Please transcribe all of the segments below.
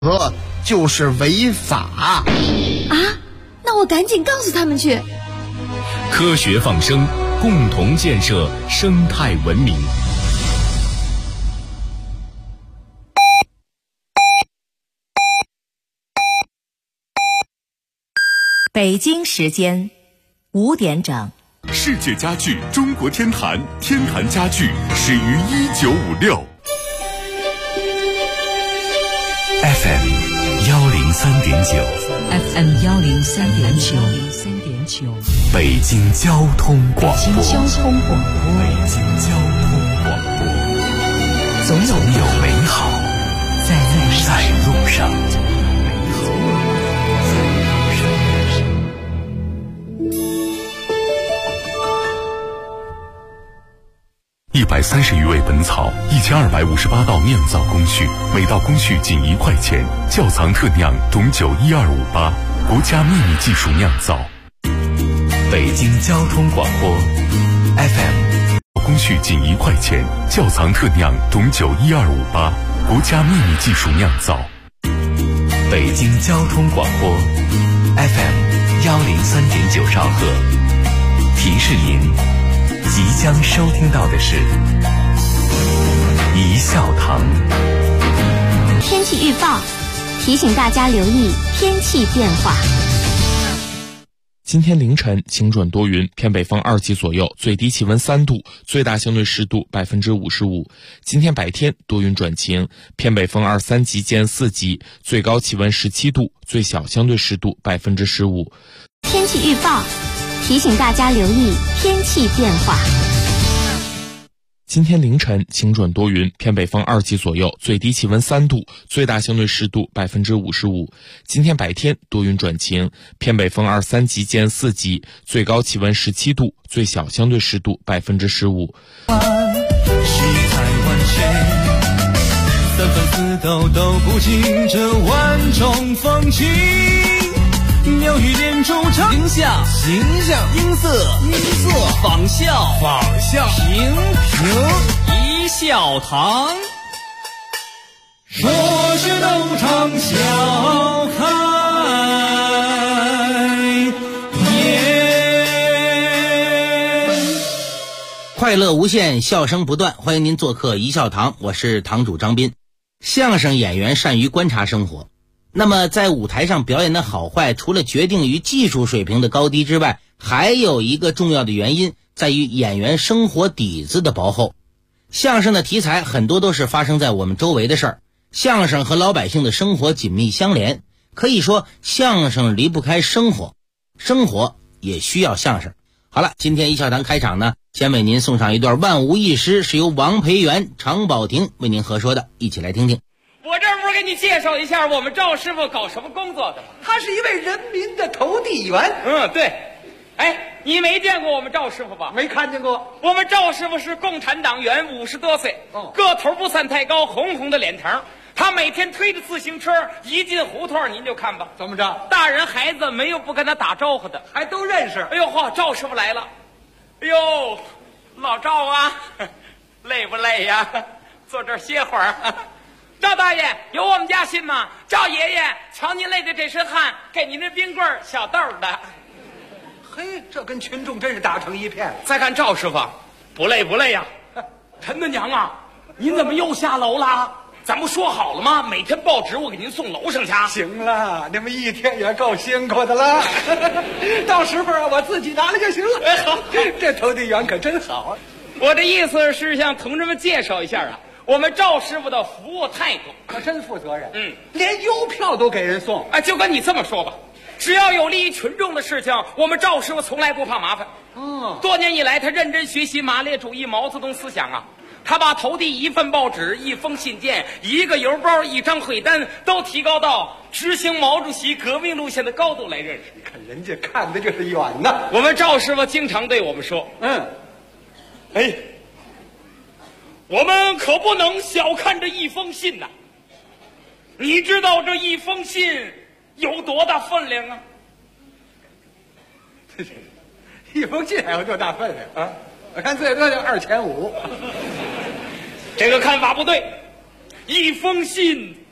就是违法啊！那我赶紧告诉他们去。 科学放生，共同建设生态文明。 北京时间5点整。 世界家具中国天坛，天坛家具始于1956。FM 103.9 FM 103.9 北京交通广播。 北京交通广播，总有美好在路上。 130余味本草，1258道酿造工序，每道工序仅1块钱。窖藏特酿董酒12588，国家秘密技术酿造。 北京交通广播 FM， 工序仅1块钱。窖藏特酿董酒12588，国家秘密技术酿造。 北京交通广播 FM 103.9兆赫，提示您。即将收听到的是一笑堂天气预报，提醒大家留意天气变化。 今天凌晨晴转多云，偏北风2级左右，最低气温3度，最大相对湿度55%。今天白天多云转晴，偏北风2、3级间4级，最高气温17度，最小相对湿度15%。 天气预报，提醒大家留意天气变化。 今天凌晨晴转多云，偏北风2级左右，最低气温3度，最大相对湿度55%。今天白天多云转晴，偏北风2、3级间4级，最高气温17度，最小相对湿度15%。 世态万千，三分四斗都不尽这万种风情。妙语连珠成形象，音色，仿效，平一笑堂。说是东厂笑开颜。 快乐无限，笑声不断，欢迎您做客一笑堂，我是堂主张斌。相声演员善于观察生活，那么在舞台上表演的好坏，除了决定于技术水平的高低之外，还有一个重要的原因在于演员生活底子的薄厚。相声的题材很多都是发生在我们周围的事儿，相声和老百姓的生活紧密相连，可以说相声离不开生活，生活也需要相声。好了，今天一笑堂开场呢，先为您送上一段万无一失，是由王培元、常宝霆为您合说的，一起来听听。 我这不是给你介绍一下我们赵师傅搞什么工作的吗？ 他是一位人民的投递员。 对。哎，你没见过我们赵师傅吧？ 没看见过。 我们赵师傅是共产党员，50多岁，个头不算太高，红红的脸膛。他每天推着自行车一进胡同，您就看吧， 怎么着？ 大人孩子没有不跟他打招呼的， 还都认识。 哎呦嚯，赵师傅来了！哎呦，老赵啊，累不累呀？坐这儿歇会儿。赵大爷，有我们家信吗？赵爷爷，瞧您累的这身汗，给您的冰棍小豆的。 嘿，这跟群众真是打成一片。 再看赵师傅，不累呀。陈大娘啊，您怎么又下楼了？咱不说好了吗？每天报纸我给您送楼上去。 行了，你们一天也够辛苦的了。到时候我自己拿来就行了。 哎，好， 这投递员可真好。 我的意思是向同志们介绍一下啊，我们赵师傅的服务态度可真负责任。连邮票都给人送。 就跟你这么说吧，只要有利于群众的事情，我们赵师傅从来不怕麻烦。多年以来，他认真学习马列主义、毛泽东思想啊。他把投递一份报纸、一封信件、一个邮包、一张会单都提高到执行毛主席革命路线的高度来认识。 看人家看的就是远呐。 我们赵师傅经常对我们说：“我们可不能小看这一封信呐！你知道这一封信有多大分量啊？” 一封信还有多大分量啊？我看最多就2500。 这个看法不对，一封信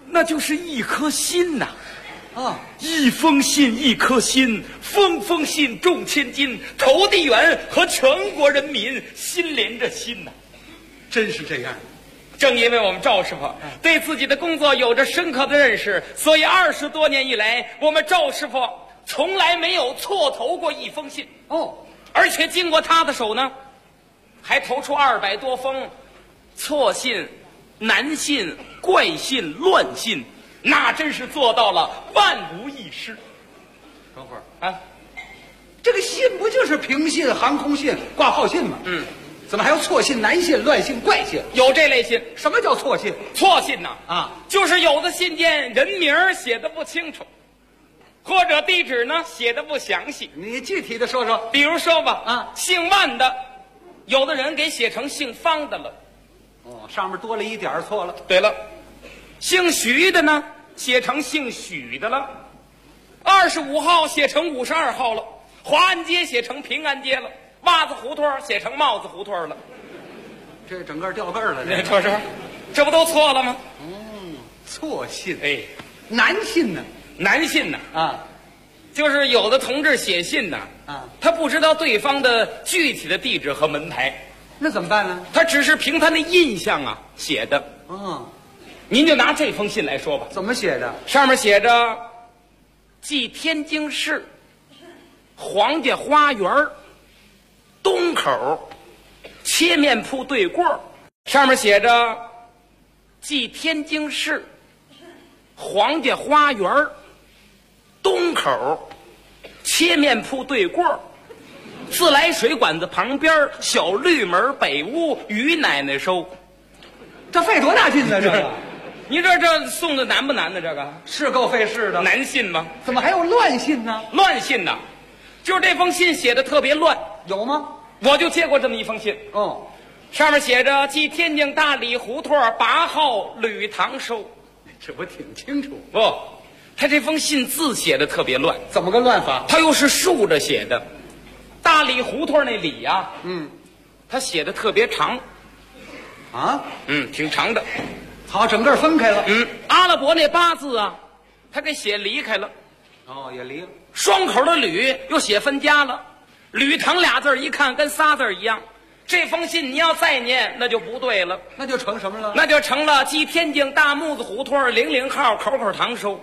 那就是一颗心呐。 啊， 一封信一颗心，封封信重千金，投递员和全国人民心连着心呐。 真是这样。 正因为我们赵师傅对自己的工作有着深刻的认识，所以20多年以来，我们赵师傅从来没有错投过一封信。 哦， 而且经过他的手呢，还投出200多封错信、难信、怪信、乱信，那真是做到了万无一失。 等会儿啊， 这个信不就是平信、航空信、挂号信吗？ 嗯， 怎么还有错信、难信、乱信、怪信？ 有这类信。 什么叫错信？ 错信呐， 啊， 就是有的信件人名写的不清楚，或者地址呢写的不详细。 你具体的说说。 比如说吧， 啊， 姓万的，有的人给写成姓方的了。 哦，上面多了一点儿，错了。 对了，姓徐的呢，写成姓许的了。25号写成52号了，华安街写成平安街了，袜子胡同写成帽子胡同了。 这整个掉个儿了， 这不都错了吗？ 错信。 哎， 难信呢？ 难信呢？ 啊， 就是有的同志写信呢，他不知道对方的具体的地址和门牌， 那怎么办呢？ 他只是凭他的印象啊写的。您就拿这封信来说吧， 怎么写的？ 上面写着寄天津市皇家花园东口切面铺对过，上面写着寄天津市皇家花园东口切面铺对过，自来水管子旁边小绿门北屋于奶奶收。 这费多大劲呢？这个你这送的难不难呢？这个是够费事的。 难信吗？ 怎么还有乱信呢？ 乱信呢，就是这封信写的特别乱。 有吗？ 我就接过这么一封信。 哦， 上面写着寄天津大理胡同8号吕堂收。 这不挺清楚？ 不，他这封信字写的特别乱。 怎么个乱法？ 他又是竖着写的，大理胡同那里呀，他写的特别长。 啊， 挺长的。 好，整个分开了。 阿拉伯那8字啊，他给写离开了。 哦，也离了。 双口的吕又写分家了，吕堂俩字一看跟仨字一样。这封信你要再念，那就不对了， 那就成什么了？ 那就成了寄天津大木子胡同00号口口堂收。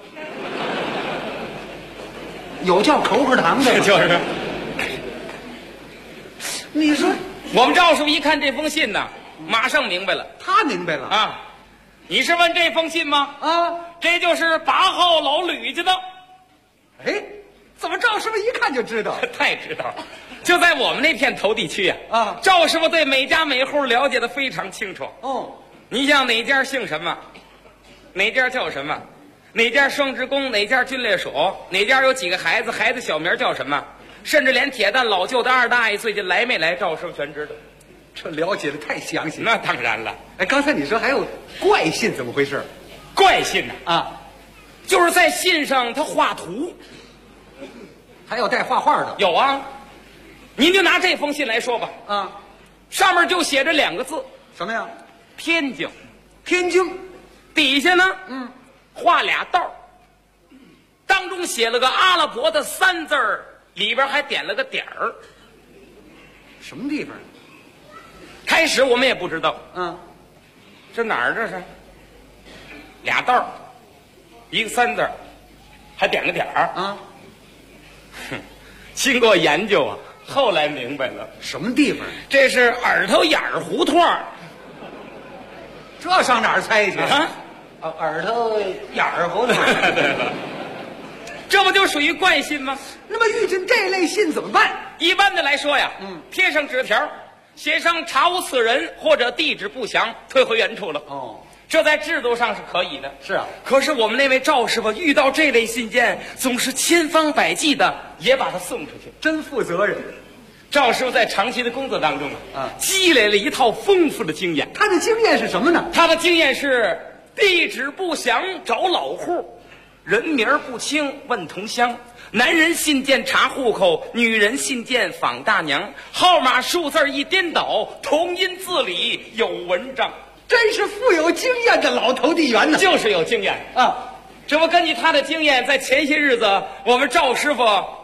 有叫口口堂的吗？ 就是。 你说我们赵师傅一看这封信呢，马上明白了。 他明白了啊？你是问这封信吗？ 啊， 这就是8号老吕家的。 哎，怎么赵师傅一看就知道？ 太知道了，就在我们那片投地区啊， 赵师傅对每家每户了解的非常清楚。 哦， 你像哪家姓什么，哪家叫什么，哪家双职工，哪家军烈属，哪家有几个孩子，孩子小名叫什么，甚至连铁蛋老舅的2大爷最近来没来，赵师傅全知道。 这了解的太详细了。 那当然了。 哎，刚才你说还有怪信，怎么回事？ 怪信呢？ 啊， 就是在信上他画图， 还有带画画的。 有啊，您就拿这封信来说吧。 啊， 上面就写着2个字， 什么呀？ 天津。 天津。 底下呢，画俩道，当中写了个阿拉伯的3字儿，里边还点了个点儿。 什么地方？ 开始我们也不知道，这哪儿这是？俩道，一个3字儿，还点个点儿啊。 经过研究啊，后来明白了， 什么地方？ 这是耳朵眼儿胡同。 这上哪儿猜去啊？ 耳朵眼儿胡同。 对了，这不就属于怪信吗？ 那么遇见这类信怎么办？ 一般的来说呀，贴上纸条，写上查无此人或者地址不详，退回原处了。 哦， 这在制度上是可以的。 是啊， 可是我们那位赵师傅遇到这类信件，总是千方百计的也把它送出去， 真负责任。 赵师傅在长期的工作当中积累了一套丰富的经验。 他的经验是什么呢？ 他的经验是地址不详找老户，人名不清问同乡，男人信件查户口，女人信件访大娘，号码数字一颠倒，同音字里有文章。 真是富有经验的老投递员呢。 就是有经验啊！ 这不根据他的经验，在前些日子，我们赵师傅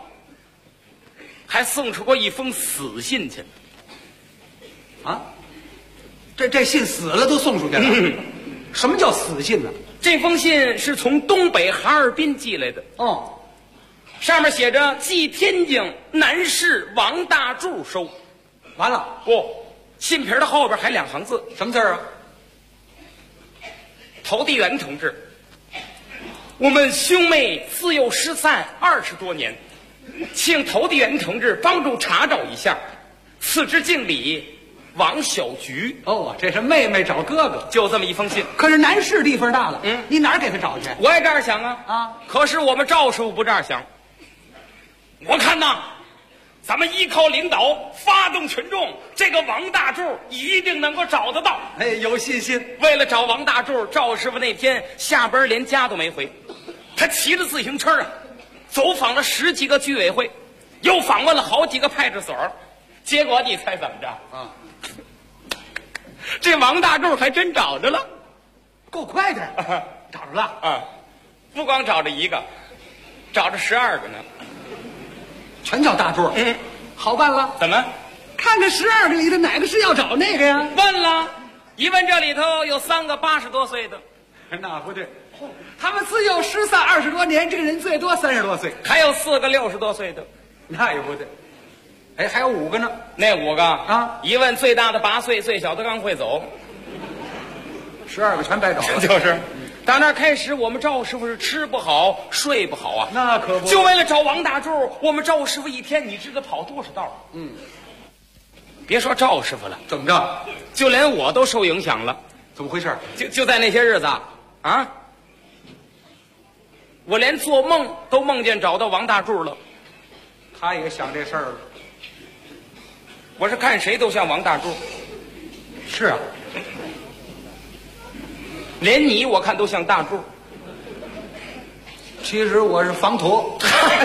还送出过一封死信去。 啊，这信死了都送出去了。什么叫死信呢？ 这封信是从东北哈尔滨寄来的。 哦， 上面写着寄天津南市王大柱收。 完了不，信皮的后边还2行字， 什么字啊？ 投递员同志，我们兄妹自幼失散20多年，请投递员同志帮助查找一下。此致敬礼，王小菊。 哦，这是妹妹找哥哥， 就这么一封信。 可是南市地方大了，你哪儿给他找去？ 我也这样想啊。 啊， 可是我们赵师傅不这样想。我看呐，咱们依靠领导，发动群众，这个王大柱一定能够找得到。 哎，有信心。 为了找王大柱，赵师傅那天下班连家都没回，他骑着自行车啊，走访了10几个居委会，又访问了好几个派出所，结果你猜怎么着？ 啊， 这王大柱还真找着了， 够快的，找着了啊！不光找着一个，找着12个呢。 全叫大柱。好办了。 怎么？ 看看12个里的哪个是要找那个呀？ 问了，一问这里头有3个80多岁的。 那不对，他们自幼失散20多年，这个人最多30多岁， 还有4个60多岁的。 那也不对。哎，还有5个呢。 那5个啊， 一问最大的8岁，最小的刚会走 ，12个全白找了。 就是，打那开始，我们赵师傅是吃不好睡不好啊。 那可不， 就为了找王大柱，我们赵师傅一天你知道跑多少道？别说赵师傅了， 怎么着？ 就连我都受影响了。 怎么回事？ 就在那些日子啊，我连做梦都梦见找到王大柱了。 他也想这事儿了。 我是看谁都像王大柱。 是啊， 连你我看都像大柱。 其实我是防驼。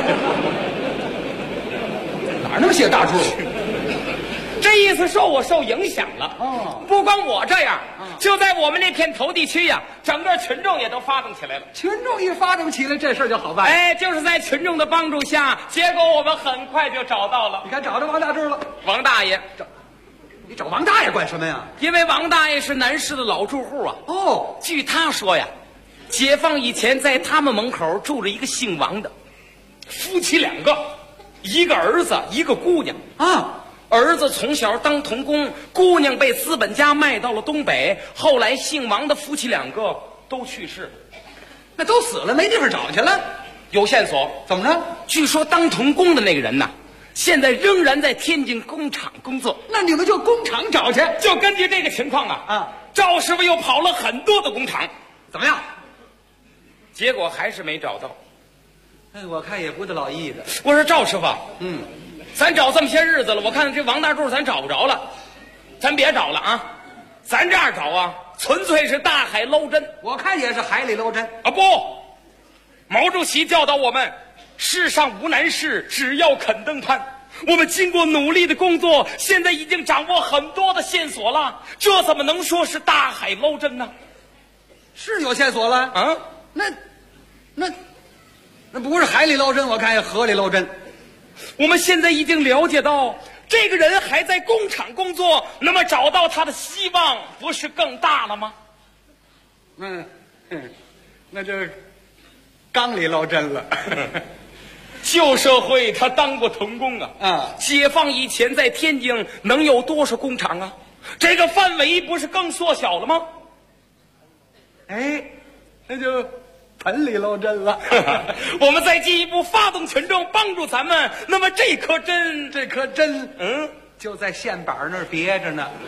哪那么些大柱？ 这意思说我受影响了。 哦， 不光我这样，就在我们那片投递区呀，整个群众也都发动起来了。 群众一发动起来，这事儿就好办。 哎，就是在群众的帮助下，结果我们很快就找到了。 你看，找着王大柱了。 王大爷， 你找王大爷干什么呀？ 因为王大爷是南市的老住户啊。 哦， 据他说呀，解放以前在他们门口住着一个姓王的，夫妻2个，一个儿子，一个姑娘啊。 儿子从小当童工，姑娘被资本家卖到了东北，后来姓王的夫妻2个都去世了。 那都死了，没地方找去了。 有线索。 怎么着？ 据说当童工的那个人呐，现在仍然在天津工厂工作。 那你们就工厂找去。 就根据这个情况啊，赵师傅又跑了很多的工厂， 怎么样？ 结果还是没找到。 哎，我看也不得老意的。 我说赵师傅，咱找这么些日子了，我看这王大柱咱找不着了，咱别找了啊！咱这样找啊，纯粹是大海捞针。 我看也是海里捞针啊！不，毛主席教导我们，世上无难事，只要肯登攀。我们经过努力的工作，现在已经掌握很多的线索了，这怎么能说是大海捞针呢？ 是有线索了啊？ 那不是海里捞针，我看也河里捞针。 我们现在已经了解到，这个人还在工厂工作，那么找到他的希望不是更大了吗？ 那这缸里捞针了。 旧社会他当过童工啊， 解放以前在天津能有多少工厂啊？这个范围不是更缩小了吗？ 哎，那就盆里捞针了。 我们再进一步发动群众帮助咱们，那么这颗针就在线板那儿别着呢。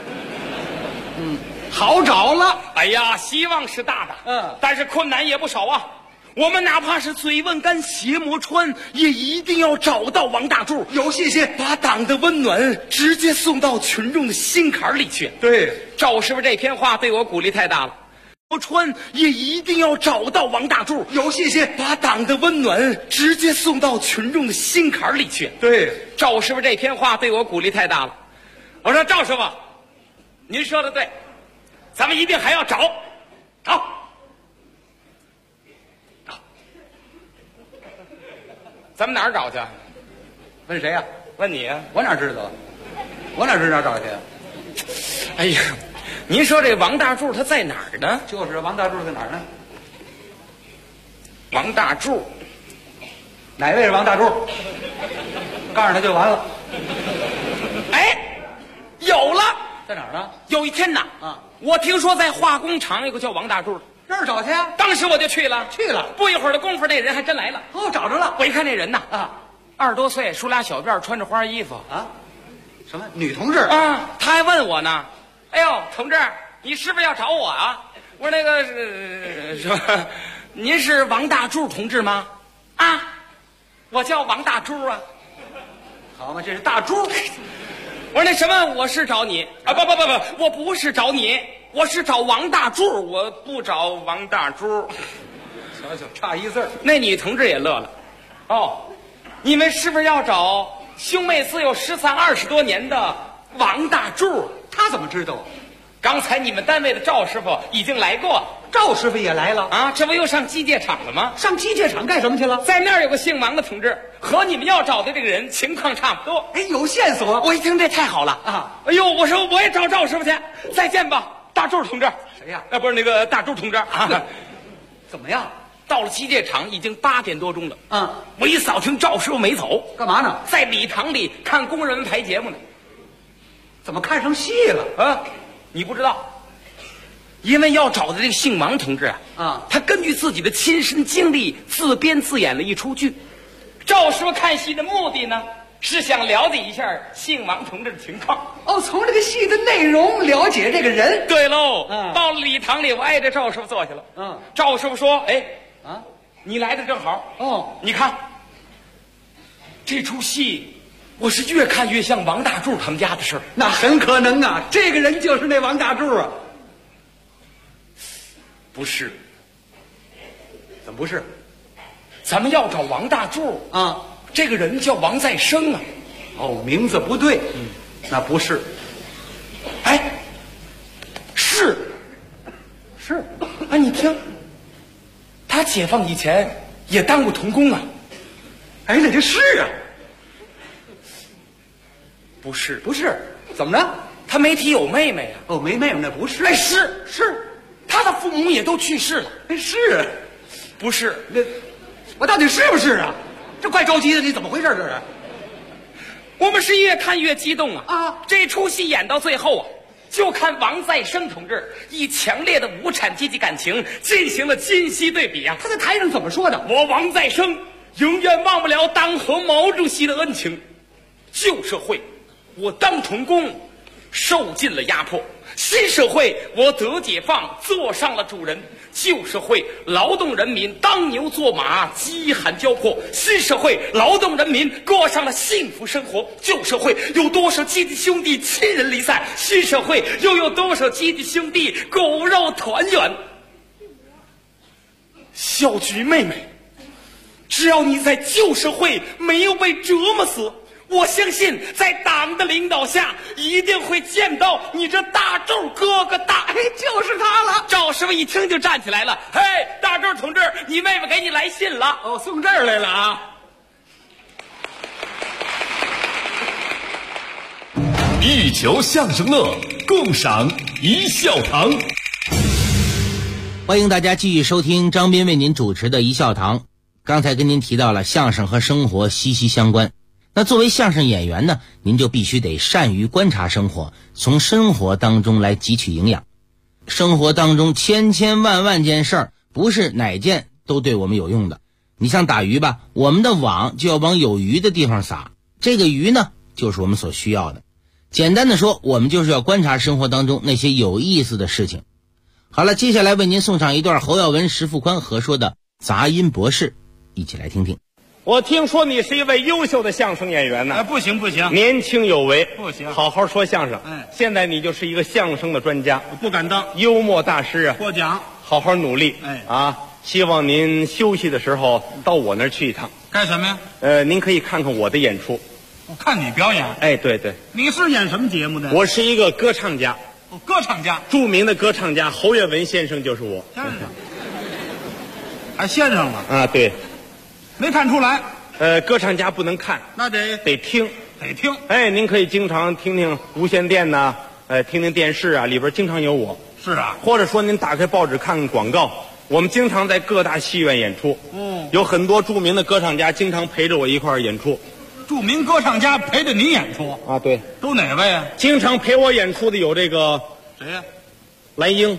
好找了。 哎呀，希望是大的，但是困难也不少啊。我们哪怕是嘴问干鞋磨穿，也一定要找到王大柱。 有信心， 把党的温暖直接送到群众的心坎里去。 对， 赵师傅这篇话对我鼓励太大了。磨穿也一定要找到王大柱。 有信心， 把党的温暖直接送到群众的心坎里去。 对， 赵师傅这篇话对我鼓励太大了。我说赵师傅，您说的对。 咱们一定还要找。咱们哪儿找去？ 问谁呀？ 问你啊。 我哪知道？我哪知道找去？ 哎呀，您说这王大柱他在哪儿呢？ 就是王大柱在哪儿呢？ 王大柱， 哪位是王大柱？告诉他就完了。 哎，有了， 在哪儿呢？ 有一天呐，我听说在化工厂有个叫王大柱的， 那儿找去呀？ 当时我就去了。不一会儿的功夫，那人还真来了。 找着了。 我一看那人呐，20多岁，梳俩小辫，穿着花衣服啊。什么女同志啊？他还问我呢。哎呦，同志，你是不是要找我啊？我说那个是您是王大柱同志吗？啊，我叫王大柱啊。 好嘛，这是大柱。 我说那什么，我是找你啊？不，我不是找你，我是找王大柱，我不找王大柱。 瞧瞧，差一字。 那女同志也乐了。哦，你们是不是要找兄妹自幼13、20多年的王大柱？ 他怎么知道？ 刚才你们单位的赵师傅已经来过。 赵师傅也来了啊？这不又上机械厂了吗？ 上机械厂干什么去了？ 在那儿有个姓王的同志，和你们要找的这个人情况差不多。 哎，有线索。 我一听这太好了啊！哎呦，我说我也找赵师傅去。再见吧，大柱同志。 谁呀？ 不是那个大柱同志啊。 怎么样？ 到了机械厂已经8点多钟了。我一扫听赵师傅没走， 干嘛呢？ 在礼堂里看工人们排节目呢。 怎么看上戏了啊？你不知道。因为要找的这个姓王同志他根据自己的亲身经历自编自演了一出剧。赵师傅看戏的目的呢，是想了解一下姓王同志的情况。 哦，从这个戏的内容了解这个人。 对喽。到了礼堂里，我挨着赵师傅坐下了。赵师傅说：“哎，你来的正好。 哦， 你看这出戏，我是越看越像王大柱他们家的事儿。 那很可能啊，这个人就是那王大柱啊。” 不是。 怎么不是？ 咱们要找王大柱啊， 这个人叫王再生啊。 哦，名字不对。那不是。 哎，是啊，你听，他解放以前也当过童工啊。 哎，那就是啊。 不是。 不是？怎么着？ 他没提有妹妹啊。 哦，没妹妹，那不是。 哎，是。他的父母也都去世了。 哎，是。 不是？ 那我到底是不是啊？这怪着急的，你怎么回事？这是？ 我们是越看越激动啊！ 这出戏演到最后就看王再生同志以强烈的无产阶级感情进行了今昔对比啊！ 他在台上怎么说的？ 我王再生永远忘不了当和毛主席的恩情。旧社会，我当童工，受尽了压迫；新社会，我得解放，坐上了主人。旧社会，劳动人民当牛做马，饥寒交迫；新社会，劳动人民过上了幸福生活。旧社会有多少阶级兄弟亲人离散，新社会又有多少阶级兄弟骨肉团圆。小菊妹妹，只要你在旧社会没有被折磨死，我相信在党的领导下一定会见到你这大柱哥哥的。 哎，就是他了。 赵师傅一听就站起来了。嘿，大柱同志，你妹妹给你来信了。 哦，送这儿来了啊。 一球相声乐，共赏一笑堂。 欢迎大家继续收听张斌为您主持的一笑堂。刚才跟您提到了相声和生活息息相关，那作为相声演员呢，您就必须得善于观察生活，从生活当中来汲取营养。生活当中千千万万件事儿，不是哪件都对我们有用的。你像打鱼吧，我们的网就要往有鱼的地方撒，这个鱼呢，就是我们所需要的。简单的说，我们就是要观察生活当中那些有意思的事情。好了，接下来为您送上一段侯耀文、石富宽合说的杂音博士，一起来听听。 我听说你是一位优秀的相声演员呢。 不行， 年轻有为， 不行， 好好说相声。现在你就是一个相声的专家， 不敢当， 幽默大师啊， 获奖， 好好努力。希望您休息的时候到我那儿去一趟。 干什么呀？ 您可以看看我的演出。 我看你表演。 哎，对， 你是演什么节目的？ 我是一个歌唱家。 哦，歌唱家， 著名的歌唱家侯月文先生就是我。 先生，还先生了啊？对， 没看出来。 歌唱家不能看， 那得听， 得听。 哎，您可以经常听听无线电呐，听听电视啊，里边经常有我。 是啊， 或者说您打开报纸看看广告，我们经常在各大戏院演出。有很多著名的歌唱家经常陪着我一块儿演出。 著名歌唱家陪着你演出啊？对， 都哪位啊？ 经常陪我演出的有这个谁呀？ 蓝英。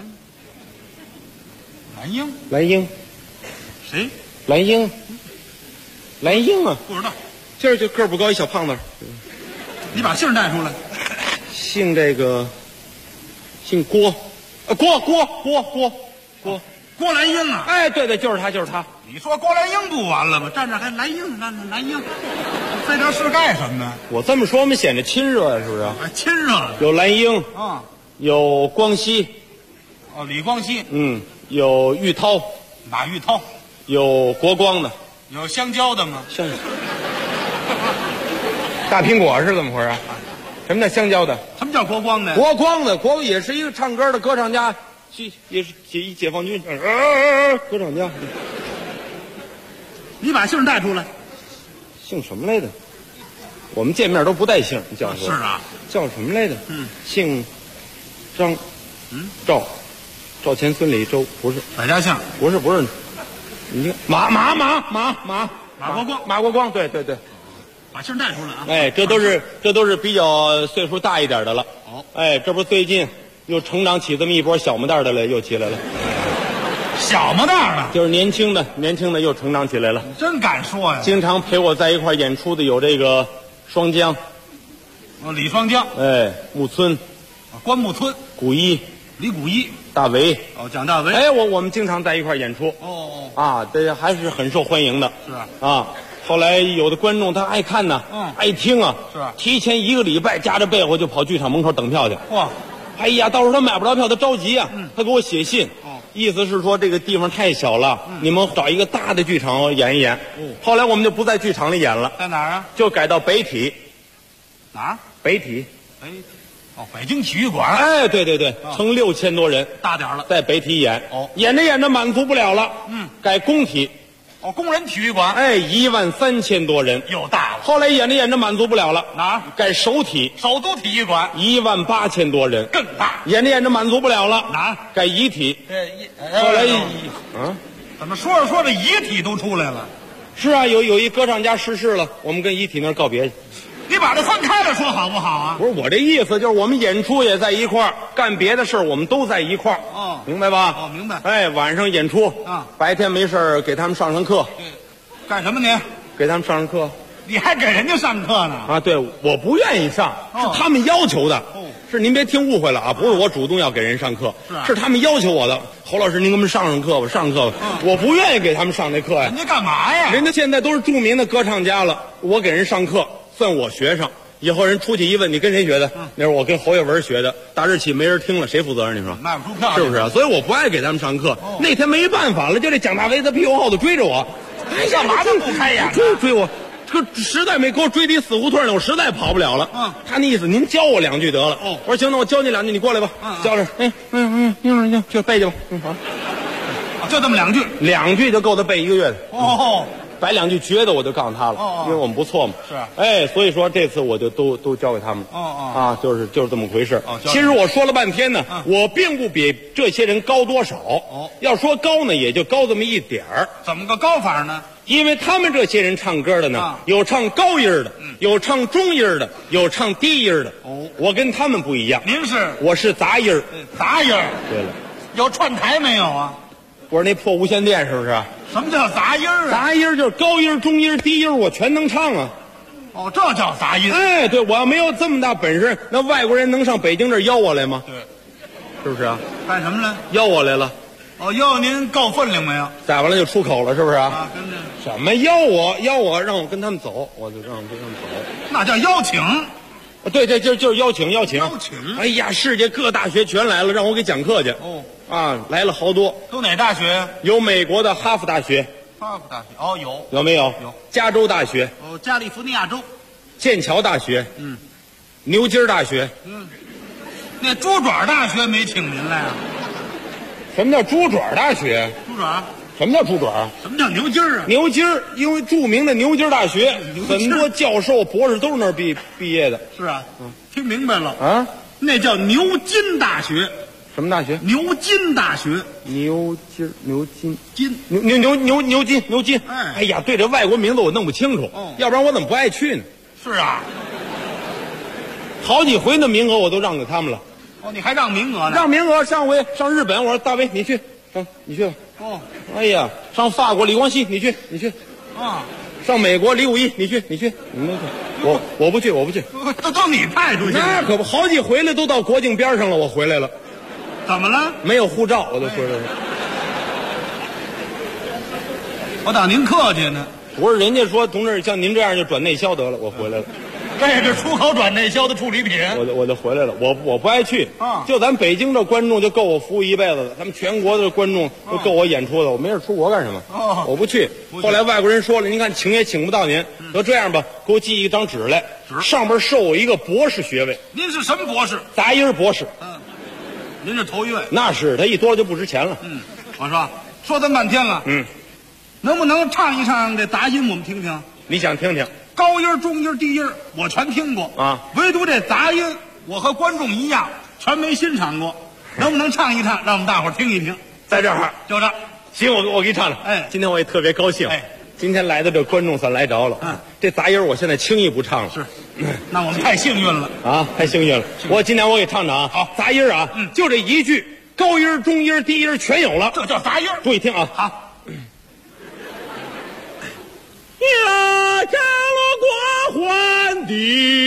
蓝英， 谁？ 蓝英啊， 不知道， 今儿就个儿不高一小胖子。 你把姓带出来。 姓这个，姓郭， 郭兰英啊！ 哎，对对，就是他。 你说郭兰英不完了吗？站着还蓝英，费这事干什么呢？ 我这么说，我们显得亲热呀，是不是？ 亲热。 有蓝英啊， 有光熙， 哦，李光熙， 有玉涛， 马玉涛， 有国光的， 有香蕉的吗？ 大苹果是怎么回事？什么叫香蕉的？ 什么叫国光的？ 国光也是一个唱歌的歌唱家，也是解放军歌唱家。 你把姓带出来。 姓什么来着？我们见面都不带姓，叫是啊， 叫什么来着？姓张，赵钱孙李周，不是百家姓， 不是，你看马国光，对， 把姓带出来啊！ 哎，这都是比较岁数大一点的了。哎，这不最近又成长起这么一波小模蛋的了，又起来了。 小模蛋的， 就是年轻的又成长起来了。 真敢说呀！ 经常陪我在一块演出的有这个双江， 李双江， 哎，木村， 关木村， 古一， 李古一， 大为， 蒋大为。 哎，我们经常在一块演出。这还是很受欢迎的。 是啊。后来有的观众他爱看呢，爱听啊， 是提前1个礼拜夹着被窝就跑剧场门口等票去。 哇， 哎呀，到时候他买不着票，他着急啊，他给我写信，意思是说这个地方太小了，你们找一个大的剧场演一演。后来我们就不在剧场里演了， 在哪儿啊？ 就改到北体。 哪儿？ 北体。 北京体育馆。 哎，对，成6000多人， 大点了， 在北体演。演着满足不了了，改工体。 工人体育馆。 哎，13000多人， 又大了。 后来演着满足不了了， 哪儿？ 改首体。 首都体育馆 18000多人， 更大。 演着满足不了了， 哪儿？ 改遗体。后来怎么说着遗体都出来了？ 是啊，有一歌唱家逝世了，我们跟遗体那儿告别去。 你把它分开了说好不好啊？ 不是我这意思，就是我们演出也在一块儿，干别的事儿我们都在一块儿。明白吧？ 明白。 哎，晚上演出白天没事儿给他们上课。 干什么你？ 给他们上课。 你还给人家上课呢？ 啊，对，我不愿意上，是他们要求的。是您别听误会了啊，不是我主动要给人上课，是他们要求我的。侯老师，您给我们上课吧，上课吧。我不愿意给他们上那课呀。 人家干嘛呀？ 人家现在都是著名的歌唱家了，我给人上课算我学生。以后人出去一问，你跟谁学的？那是我跟侯月文学的。大日起没人听了，谁负责任？你说卖不出票， 是不是啊？所以我不爱给他们上课。那天没办法了，就这蒋大为在屁股后头追着我， 哎，干嘛就不开眼？ 追我，这个实在没给我追抵死胡同了，我实在跑不了了。他那意思，您教我2句得了。我说行，那我教你2句，你过来吧。教着，就背去吧。好， 就这么 2句就够他背1个月的。摆2句绝的我就告诉他了，因为我们不错嘛。 是， 哎，所以说这次我就都交给他们。就是这么回事。其实我说了半天呢，我并不比这些人高多少。要说高呢，也就高这么一点儿。 怎么个高法呢？ 因为他们这些人唱歌的呢，有唱高音的，有唱中音的，有唱低音的。我跟他们不一样。 您是？ 我是杂音。 杂音。 对了， 有串台没有啊？ 我说那破无线电是不是？ 什么叫杂音啊？ 杂音就是高音、中音、低音，我全能唱啊。 这叫杂音。 哎，对，我要没有这么大本事，那外国人能上北京这儿邀我来吗？ 对， 是不是啊？ 干什么了？ 邀我来了。 邀您够分量没有？ 再完了就出口了，是不是啊？跟着什么邀我，让我跟他们走，我就让跟他们走。 那叫邀请。 对，就是邀请。 哎呀，世界各大学全来了，让我给讲课去。来了好多。 都哪大学呀？ 有美国的哈佛大学。 哈佛大学有没有？ 有。 加州大学。 加利福尼亚州。 剑桥大学。牛津大学。 那猪爪大学没请您来啊？ 什么叫猪爪大学？ 猪爪？ 什么叫猪爪？ 什么叫牛筋儿啊？ 牛筋儿，因为著名的牛筋大学，很多教授、博士都是那儿毕业的。 是啊，听明白了啊？ 那叫牛津大学。 什么大学？ 牛津大学。 牛筋，牛筋， 筋， 牛筋。哎呀，对这外国名字我弄不清楚，要不然我怎么不爱去呢？ 是啊， 好几回那名额我都让给他们了。 哦，你还让名额呢？ 让名额，上回上日本，我说大威你去，你去吧。 哦， 哎呀，上法国李光羲你去。 啊， 上美国李武一你去。我不去。 都你派出去？ 那可不，好几回了，都到国境边上了，我回来了。 怎么了？ 没有护照，我都回来了。 我当您客气呢。 不是，人家说同志像您这样就转内销得了，我回来了。 这是出口转内销的处理品。 我就回来了，我不爱去啊。就咱北京这观众就够我服务一辈子了，咱们全国的观众都够我演出的，我没事出国干什么？我不去。后来外国人说了，您看请也请不到您，说这样吧，给我寄一张纸来，上边授我一个博士学位。 您是什么博士？ 杂音博士。 您是头一位。 那是，他一多了就不值钱了。 我说这么半天了，能不能唱一唱这杂音我们听听？ 你想听听？ 高音、中音、低音我全听过啊， 唯独这杂音我和观众一样全没欣赏过。能不能唱一唱，让我们大伙儿听一听？ 在这儿就这。 行，我给你唱唱。 哎， 今天我也特别高兴。 哎， 今天来的这观众算来着了。这杂音我现在轻易不唱了。 是，那我们太幸运了啊，太幸运了。今年我给唱唱啊。 好， 杂音啊，就这一句，高音、中音、低音全有了， 这叫杂音。 注意听啊。 好。 呀，加了国欢的，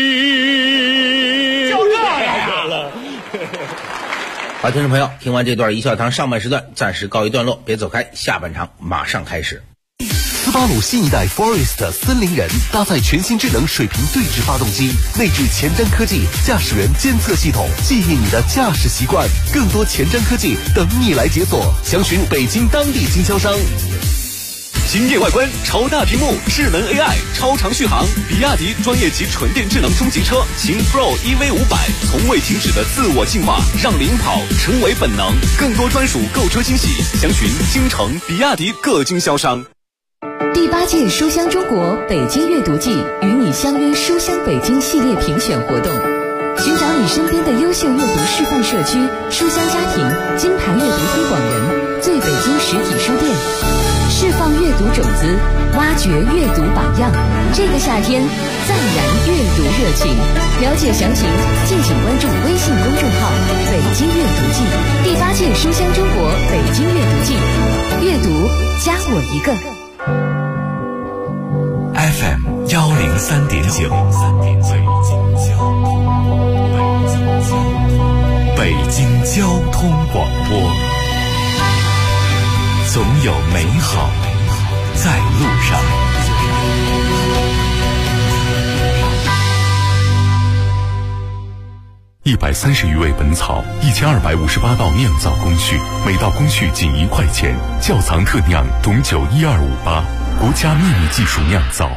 就这样了。 好，听众朋友，听完这段一笑堂上半时段暂时告一段落，别走开，下半场马上开始。 斯巴鲁新一代 Forest 森林人搭载全新智能水平对置发动机，内置前瞻科技驾驶员监测系统，记忆你的驾驶习惯。更多前瞻科技等你来解锁，详询北京当地经销商。惊艳外观，超大屏幕，智能 AI， 超长续航。比亚迪专业级纯电智能中级车秦 Pro EV500，从未停止的自我进化，让领跑成为本能。更多专属购车惊喜，详询京城比亚迪各经销商。 第8届书香中国北京阅读季与你相约书香北京系列评选活动，寻找你身边的优秀阅读示范社区、书香家庭、金牌阅读推广人、最北京实体书店，释放阅读种子，挖掘阅读榜样。这个夏天，再燃阅读热情。了解详情，敬请关注微信公众号“北京阅读季”。第8届书香中国北京阅读季，阅读加我一个。 FM 103.9，北京交通广播，总有美好在路上。 130余味本草，1258道酿造工序，每道工序仅1块钱。窖藏特酿董酒12588，国家秘密技术酿造。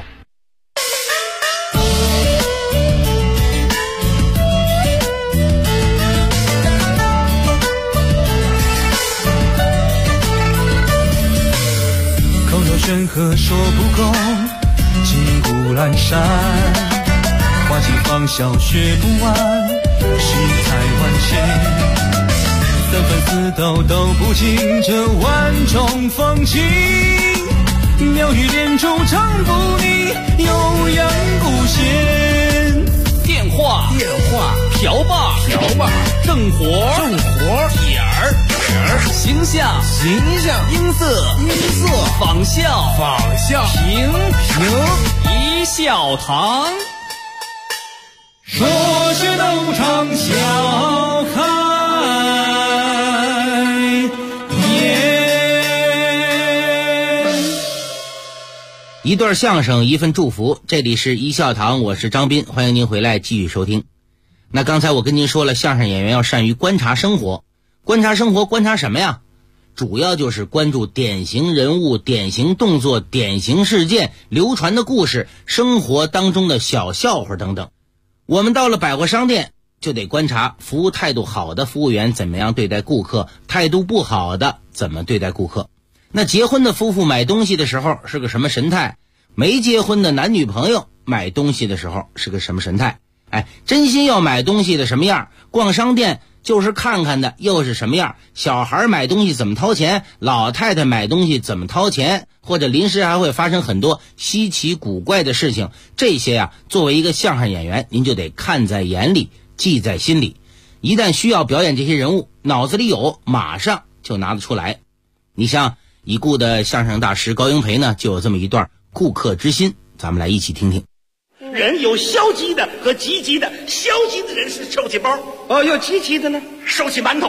口若悬河说不够，骑虎阑珊，花期芳笑学不完，世态万千。三分四斗斗不尽这万种风情，妙语连珠唱不腻，悠扬古弦。 电话瓢把正活点儿形象音色仿效平一笑堂， 说学逗唱笑开一段相声，一份祝福。这里是一笑堂，我是张斌，欢迎您回来继续收听。那刚才我跟您说了，相声演员要善于观察生活。观察生活，观察什么呀？主要就是关注典型人物、典型动作、典型事件、流传的故事、生活当中的小笑话等等。我们到了百货商店， 就得观察服务态度好的服务员怎么样对待顾客，态度不好的怎么对待顾客。那结婚的夫妇买东西的时候是个什么神态？没结婚的男女朋友买东西的时候是个什么神态？真心要买东西的什么样？逛商店就是看看的又是什么样？小孩买东西怎么掏钱？老太太买东西怎么掏钱？或者临时还会发生很多稀奇古怪的事情，这些作为一个相声演员，您就得看在眼里，记在心里。一旦需要表演这些人物，脑子里有，马上就拿得出来。你像已故的相声大师高英培呢，就有这么一段顾客之心，咱们来一起听听。 人有消极的和积极的，消极的人是受气包， 有积极的呢， 受气馒头，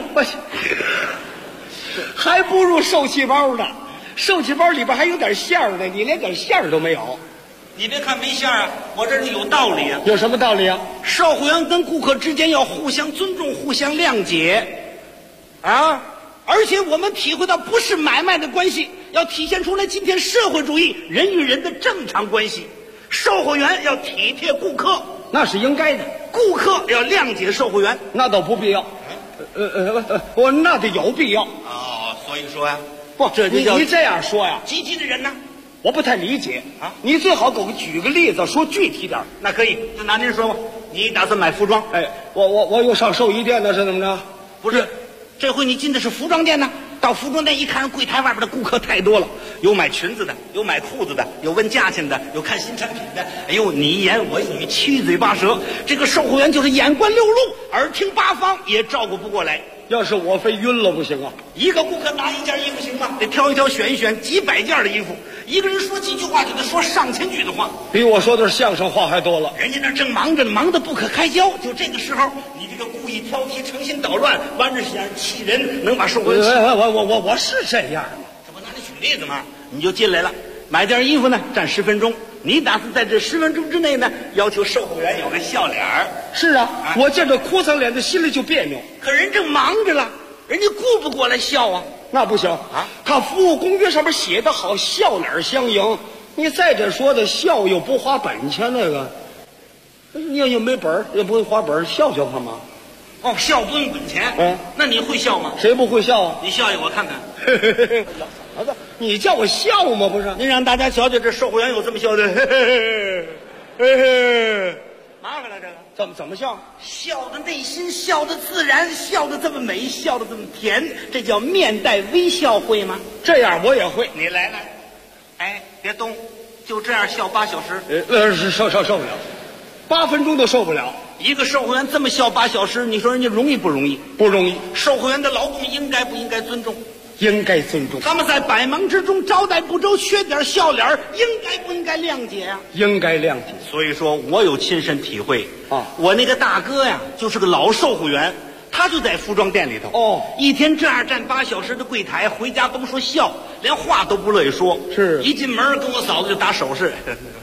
还不如受气包呢。受气包里边还有点馅儿的，你连点馅儿都没有。 你别看没馅儿我这里有道理啊。 有什么道理啊？ 售货员跟顾客之间要互相尊重，互相谅解而且我们体会到不是买卖的关系，要体现出来今天社会主义人与人的正常关系。售货员要体贴顾客， 那是应该的； 顾客要谅解售货员， 那倒不必要。那得有必要。 所以说不， 这就叫你这样说积极的人呢， 我不太理解你最好给我举个例子，说具体点。 那可以，就拿您说吧。你打算买服装？ 我又上寿衣店呢，是怎么着？ 不是，这回你进的是服装店呢。到服装店一看，柜台外边的顾客太多了，有买裙子的，有买裤子的，有问价钱的，有看新产品的。哎呦，你一言我一语，七嘴八舌，这个售货员就是眼观六路，耳听八方，也照顾不过来。 要是我非晕了不行啊！ 一个顾客拿一件衣服行吗？得挑一挑，选一选，几百件的衣服，一个人说几句话就得说上千句的话， 比我说的相声话还多了。 人家那正忙着呢，忙得不可开交。就这个时候，你这个故意挑剔、诚心捣乱、弯着想气人，能把售货员气。 我是这样吗？ 这不拿你举例子吗？你就进来了，买件衣服呢，站10分钟。你打算在这10分钟之内呢，要求售货员有个笑脸儿？ 是我见着哭丧脸的心里就别扭。 可人正忙着了，人家顾不过来笑啊。 那不行他服务公约上面写的好，笑脸相迎。你再者说的，笑又不花本钱，那个你又没本儿，也不会花本儿，笑干嘛？ 笑不用本钱。那你会笑吗？ 谁不会笑啊？ 你笑一个我看看。 老子，你叫我笑吗？不是， 您让大家瞧瞧，这售货员有这么笑的，麻烦了这个。 怎么笑？ 笑的内心，笑的自然，笑的这么美，笑的这么甜，这叫面带微笑，会吗？ 这样我也会。 你来，别动，就这样笑8小时。 受不了，8分钟都受不了。 一个售货员这么笑8小时，你说人家容易不容易？ 不容易。 售货员的劳动应该不应该尊重？ 应该尊重。 他们在百忙之中招待不周，缺点笑脸，应该不应该谅解啊？ 应该谅解。 所以说我有亲身体会我那个大哥呀，就是个老售货员，他就在服装店里头一天这样站8小时的柜台，回家甭说笑，连话都不乐意说。 是一进门跟我嫂子就打手势。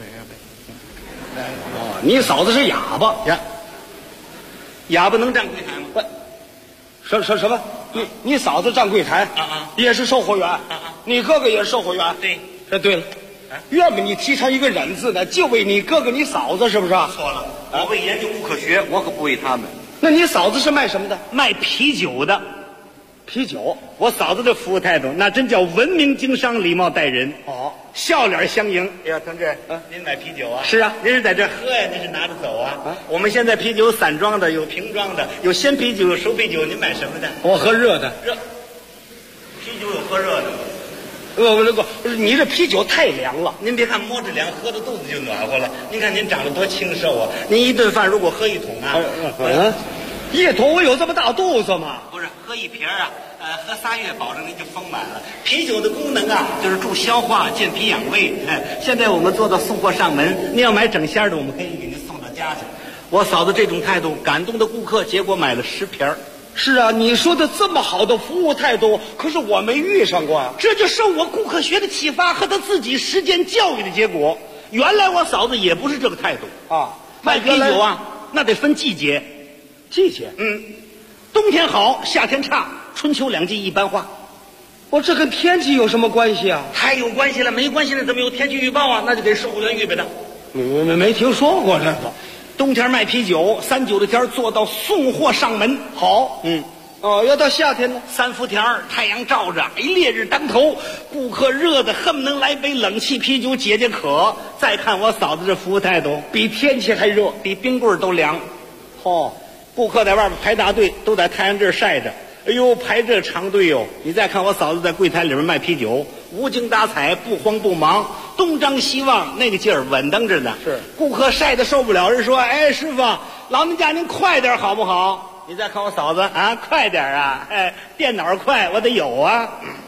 你嫂子是哑巴呀？哑巴能站柜台吗？ 什么？你嫂子站柜台也是售货员你哥哥也是售货员。 对， 对了，愿不你提倡一个忍字呢，就为你哥哥你嫂子，是不是？ 错了，我为研究顾客学，我可不为他们。 那你嫂子是卖什么的？ 卖啤酒的。 啤酒， 我嫂子的服务态度那真叫文明经商，礼貌待人，笑脸相迎。哎呀，同志，您买啤酒啊？ 是啊。 您是在这喝呀？您是拿着走啊？我们现在啤酒有散装的，有瓶装的，有鲜啤酒，有熟啤酒。您买什么的？ 我喝热的。 啤酒有喝热的。 不是，你这啤酒太凉了。 您别看摸着凉，喝的肚子就暖和了。您看您长得多清瘦啊！您一顿饭如果喝1桶 1桶我有这么大肚子吗？ 不是，喝1瓶喝3月，保证您就丰满了。啤酒的功能就是助消化、健脾养胃。现在我们做到送货上门，您要买整箱的，我们可以给您送到家去。我嫂子这种态度感动的顾客，结果买了10瓶。 是啊，你说的这么好的服务态度，可是我没遇上过啊。 这就受我顾客学的启发和他自己实践教育的结果。原来我嫂子也不是这个态度卖啤酒那得分季节。 季节？ 冬天好，夏天差，春秋2季一般化。 这跟天气有什么关系啊？ 太有关系了，没关系了，怎么有天气预报啊？那就给售货员预备的。 没听说过这个。 冬天卖啤酒，39的天做到送货上门。 好，要到夏天呢 ，3伏天太阳照着，烈日当头，顾客热的恨不能来杯冷气啤酒解解渴。再看我嫂子这服务态度， 比天气还热， 比冰棍都凉。顾客在外边排大队，都在太阳这儿晒着。哎呦，排这长队哟！你再看我嫂子在柜台里面卖啤酒，无精打采，不慌不忙，东张西望，那个劲儿稳当着呢。 是， 顾客晒得受不了，人说：“哎，师傅，老人家您快点好不好？”你再看我嫂子啊，快点啊！哎，电脑快，我得有啊。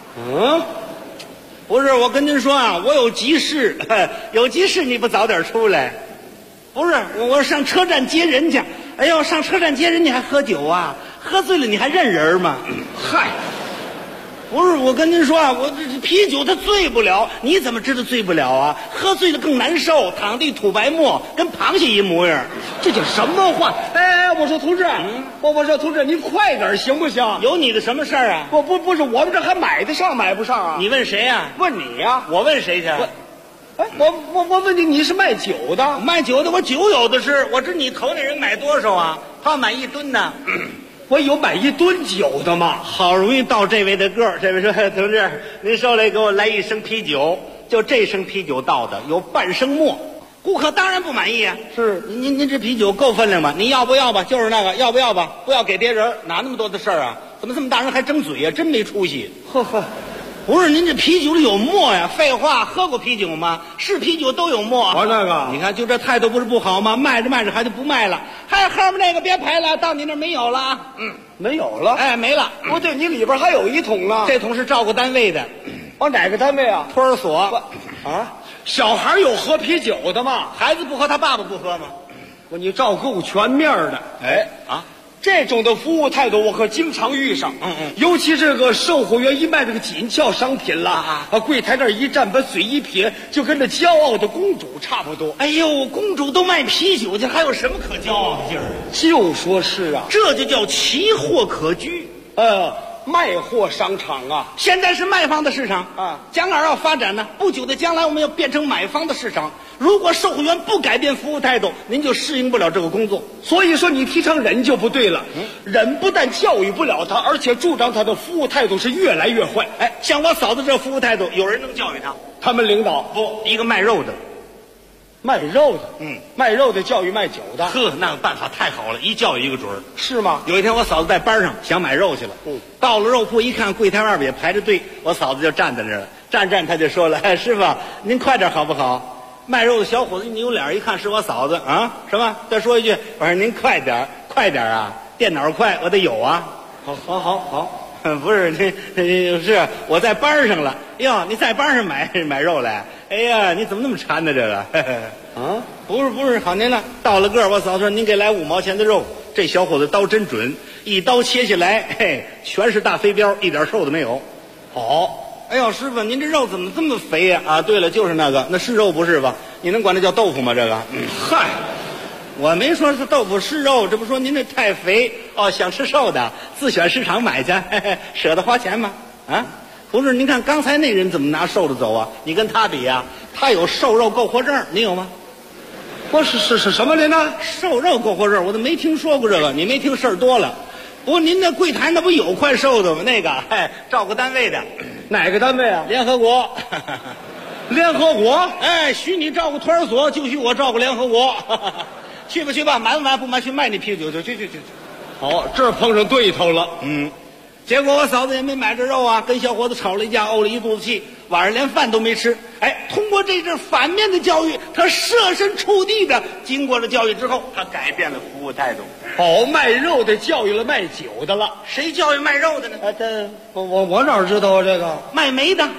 不是，我跟您说啊，我有急事，有急事你不早点出来？不是，我上车站接人去。哎呦，上车站接人你还喝酒啊？喝醉了你还认人吗？嗨，不是，我跟您说啊，我这啤酒它醉不了，你怎么知道醉不了啊？喝醉了更难受，躺地吐白沫，跟螃蟹一模样。 这叫什么话？哎，我说同志，我说同志，您快点行不行？ 有你的什么事儿啊？ 不是，我们这还买得上买不上啊？ 你问谁呀？ 问你呀？ 我问谁去？ 我问你是卖酒的？ 卖酒的，我酒有的是。我知你头那人买多少啊？他买1吨呢。 我有买1吨酒的吗？ 好容易到这位的个儿，这位说：“同志，您受来给我来1升啤酒。”就这升啤酒倒的有半升沫，顾客当然不满意啊。 是您这啤酒够分量吗？您要不要吧？就是那个要不要吧？不要给别人，哪那么多的事儿啊？怎么这么大人还争嘴呀？真没出息。 呵。 不是您这啤酒里有沫呀？废话，喝过啤酒吗？是啤酒都有沫。 我那个， 你看就这态度不是不好吗？卖着卖着还就不卖了，还喝不那个别排了，到你那没有了。 没有了。 哎，没了。 不对，你里边还有1桶呢。 这桶是照顾单位的。 哪个单位啊？ 托儿所。 啊，小孩有喝啤酒的吗？ 孩子不喝，他爸爸不喝吗？ 你照顾全面的。 哎这种的服务态度我可经常遇上。尤其这个售货员一卖这个紧俏商品了柜台那儿一站，把嘴一撇，就跟这骄傲的公主差不多。 哎呦，公主都卖啤酒去，还有什么可骄傲的劲儿？ 就说是啊， 这就叫奇货可居。 卖货商场啊， 现在是卖方的市场啊，将来要发展呢。不久的将来，我们要变成买方的市场。如果售货员不改变服务态度，您就适应不了这个工作。 所以说，你提倡忍就不对了。忍不但教育不了他，而且助长他的服务态度是越来越坏。 哎，像我嫂子这服务态度，有人能教育他？ 他们领导不，一个卖肉的。 卖肉的，卖肉的教育卖酒的， 那个办法太好了，一教育一个准儿， 是吗？ 有一天我嫂子在班上想买肉去了，到了肉铺一看，柜台外边也排着队，我嫂子就站在那儿了，站他就说了：“哎，师傅，您快点好不好？”卖肉的小伙子一扭脸一看是我嫂子啊，什么？再说一句，我说您快点啊，电脑快，我得有啊。好。不是你是我在班上了哟，你在班上买肉来？哎呀，你怎么那么馋呢？这个不是，好您了。到了个儿，我嫂子说您给来5毛钱的肉。这小伙子刀真准，一刀切下来，嘿，全是大飞镖，一点瘦的没有。哎呦，师傅，您这肉怎么这么肥呀？啊，对了，就是那个，那是肉不是吧？你能管它叫豆腐吗？这个，嗨。我没说是豆腐是肉，这不说您这太肥哦，想吃瘦的自选市场买去，舍得花钱吗？啊，不是，您看刚才那人怎么拿瘦的走啊？你跟他比啊，他有瘦肉购货证，你有吗？ 我是什么您呢？ 瘦肉购货证我都没听说过这个，你没听事儿多了。不过您那柜台那不有块瘦的吗？那个，照顾单位的， 哪个单位啊？ 联合国。 联合国？ 哎，许你照顾托儿所，就许我照顾联合国。去吧，买不买不买，去卖你啤酒去。 好，这碰上对头了。 结果我嫂子也没买这肉啊，跟小伙子吵了一架，怄了一肚子气，晚上连饭都没吃。哎，通过这阵反面的教育，他设身处地的经过了教育之后，他改变了服务态度。 卖肉的教育了卖酒的了。 谁教育卖肉的呢？ 我哪知道啊？这个卖煤的。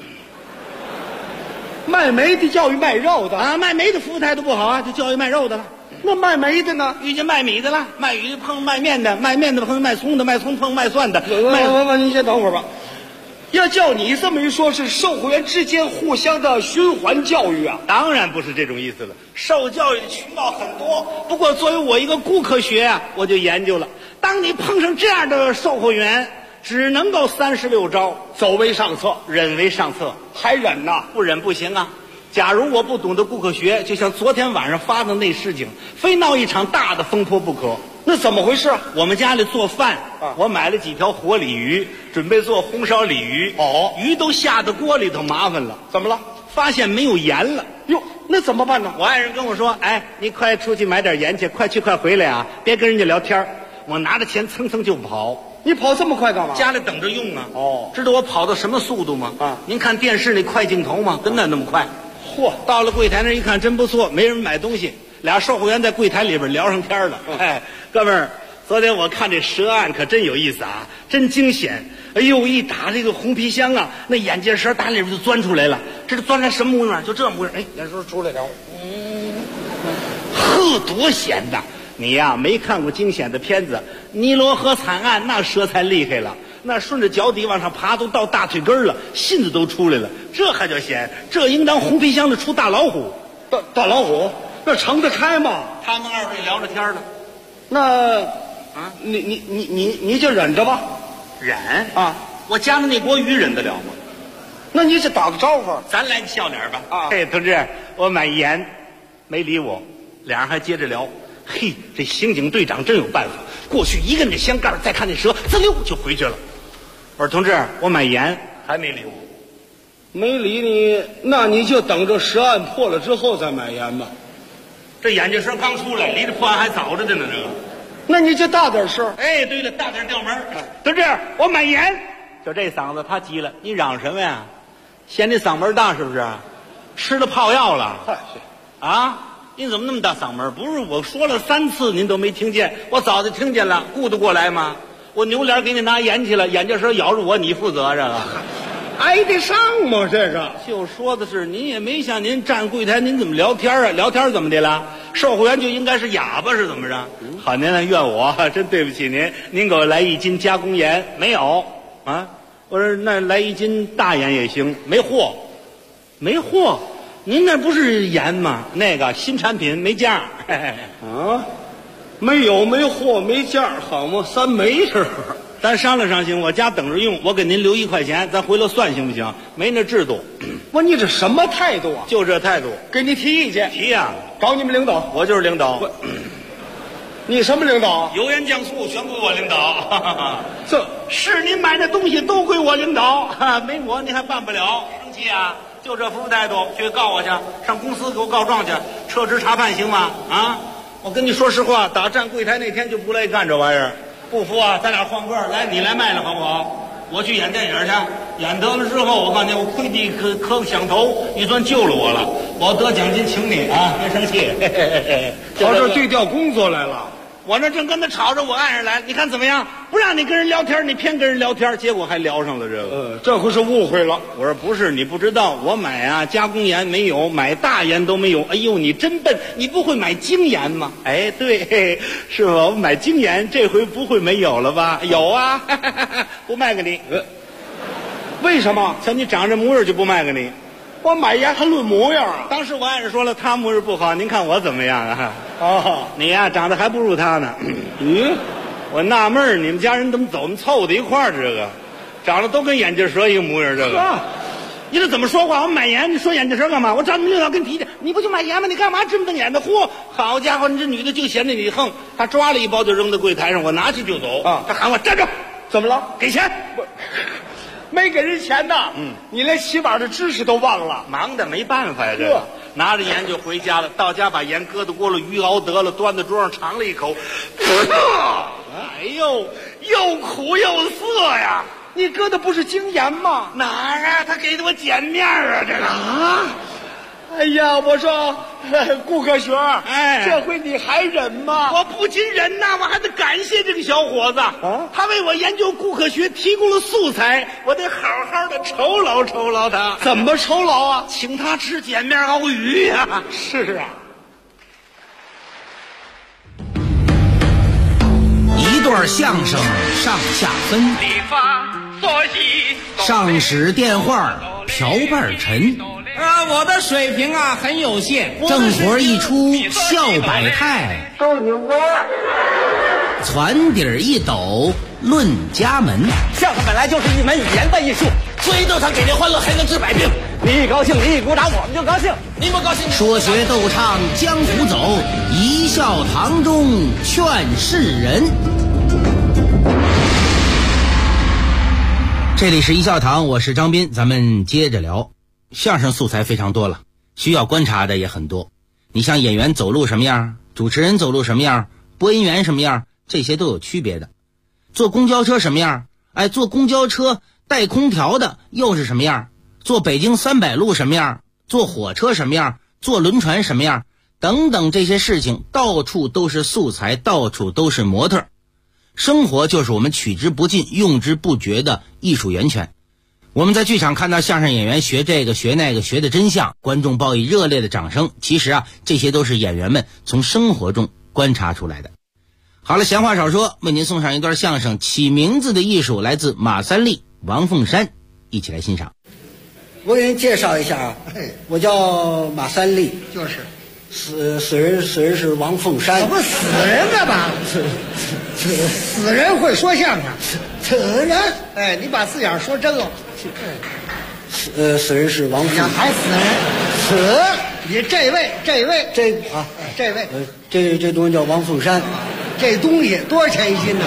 卖煤的教育卖肉的啊，卖煤的服务态度不好啊，就教育卖肉的了。 那卖煤的呢？ 遇见卖米的了，卖米碰卖面的，卖面的碰卖葱的，卖葱碰卖蒜的。 您先等会儿吧。要叫你这么一说，是售货员之间互相的循环教育啊？ 当然不是这种意思了，受教育的渠道很多。不过作为我一个顾客学啊，我就研究了，当你碰上这样的售货员，只能够36招， 走为上策， 忍为上策。 还忍呐？ 不忍不行啊！ 假如我不懂得顾客学，就像昨天晚上发的那事情，非闹一场大的风波不可。 那怎么回事？ 我们家里做饭，我买了几条活鲤鱼，准备做红烧鲤鱼。鱼都下到锅里头，麻烦了。 怎么了？ 发现没有盐了。 哟，那怎么办呢？ 我爱人跟我说：“哎，你快出去买点盐去，快去快回来啊，别跟人家聊天。”我拿着钱蹭蹭就跑。 你跑这么快干嘛？ 家里等着用啊。知道我跑到什么速度吗？您看电视那快镜头吗？跟那么快。 嚯！ 到了柜台那一看，真不错，没人买东西，俩售货员在柜台里边聊上天了。哎，哥们儿，昨天我看这蛇案可真有意思啊，真惊险！哎呦，一打这个红皮箱啊，那眼镜蛇打里边就钻出来了，这是钻来什么模样？就这模样。哎，眼蛇出来了。呵，多险呐！你呀，没看过惊险的片子，尼罗河惨案那蛇才厉害了。那顺着脚底往上爬，都到大腿根了，信子都出来了，这还叫险？这应当红皮箱的出大老虎。 大老虎，那盛得开吗？ 他们二位聊着天呢。 那你就忍着吧。 忍啊！我家的那锅鱼忍得了吗？ 那你就打个招呼， 咱来个笑脸吧。嘿，同志，我买盐，没理我。俩人还接着聊。嘿，这刑警队长真有办法，过去一个那箱盖，再看那蛇，滋溜就回去了。我说同志，我买盐，还没理我。 没理你，那你就等着蛇案破了之后再买盐吧。 这眼镜蛇刚出来，离这破案还早着呢。这个， 那你就大点声。 哎，对了，大点调门。同志，我买盐。就这嗓子，他急了，你嚷什么呀？嫌你嗓门大是不是？吃了泡药了？啊？您怎么那么大嗓门？不是我说了3次，您都没听见？我早就听见了，顾得过来吗？我扭脸给你拿盐去了，眼镜蛇咬着我，你负责这个？ 挨得上吗？这个就说的是您也没像您站柜台，您怎么聊天啊？聊天怎么的了？售货员就应该是哑巴是怎么着？好，您还怨我，真对不起您。您给我来1斤加工盐，没有啊？我说那来1斤大盐也行，没货，没货。您那不是盐吗？那个新产品没价。 啊，没有没货没价，好吗？3没是。 咱商量商行，我家等着用，我给您留1块钱，咱回头算行不行？没那制度。 我你这什么态度啊？ 就这态度。 给你提意见。 提呀！ 找你们领导。 我就是领导。 你什么领导？ 油盐酱醋全归我领导。 这是您买的东西都归我领导，没我你还办不了。生气啊？就这服务态度，去告我去，上公司给我告状去，撤职查判行吗？啊！我跟你说实话，打站柜台那天就不乐意干这玩意儿。不服啊，咱俩换个来，你来卖了好不好？我去演电影去，演得了之后，我告诉你，我跪地磕响头，你算救了我了，我得奖金请你啊，别生气。 跑这对调工作来了。 我那正跟他吵着，我爱人来，你看怎么样？不让你跟人聊天，你偏跟人聊天，结果还聊上了这个。 这回是误会了。 我说不是，你不知道，我买啊加工盐没有，买大盐都没有。哎呦，你真笨，你不会买精盐吗？哎，对，是吧？我买精盐，这回不会没有了吧？有啊，不卖给你。 为什么？ 瞧你长这模样就不卖给你。 我买盐还论模样啊！ 当时我爱人说了，他模样不好，您看我怎么样啊？ 哦， 你呀长得还不如他呢。我纳闷儿，你们家人怎么凑在一块儿？这个长得都跟眼镜蛇一个模样，这个。你这怎么说话？我买盐，你说眼镜蛇干嘛？我找你们领导跟你提去，你不就买盐吗？你干嘛这么瞪眼的？嚯，好家伙，你这女的就嫌着你横，她抓了1包就扔在柜台上，我拿去就走。她喊我站住， 怎么了？ 给钱。 没给人钱呐！你连起码的知识都忘了， 忙的没办法呀。这个拿着盐就回家了，到家把盐搁到锅里，鱼熬得了，端到桌上尝了一口，哎呦，又苦又涩呀！ 你搁的不是精盐吗？ 哪儿啊？他给的我碱面啊！这个啊！ 哎呀，我说顾克学， 哎， 这回你还忍吗？ 我不仅忍呐，我还得感谢这个小伙子啊！他为我研究顾克学提供了素材，我得好好的酬劳酬劳他。 怎么酬劳啊？ 请他吃碱面熬鱼呀！ 是啊， 一段相声上下分，上使电话瓢拌沉。 我的水平啊很有限， 正活一出笑百态， 逗你玩， 船底一抖论家门。 相声本来就是一门语言的艺术， 追逗他给您欢乐，还能治百病。 你一高兴，你一鼓掌，我们就高兴； 你不高兴，说学逗唱江湖走，一笑堂中劝世人。这里是一笑堂，我是张斌，咱们接着聊。相声素材非常多了，需要观察的也很多。你像演员走路什么样，主持人走路什么样，播音员什么样，这些都有区别的。坐公交车什么样，坐公交车带空调的又是什么样，坐北京300路什么样，坐火车什么样，坐轮船什么样，等等，这些事情到处都是素材，到处都是模特。生活就是我们取之不尽用之不绝的艺术源泉。我们在剧场看到相声演员学这个学那个，学的真像，观众报以热烈的掌声。其实这些都是演员们从生活中观察出来的。好了，闲话少说，为您送上一段相声《起名字的艺术》，来自马三立、王凤山，一起来欣赏。 我给您介绍一下我叫马三立， 就是死人是王凤山。 怎么死人干嘛？死人会说相声， 死人？ 你把字眼说真了。 死人是王凤山， 还死人？死？你这位， 这东西叫王凤山， 这东西多少钱一斤呢？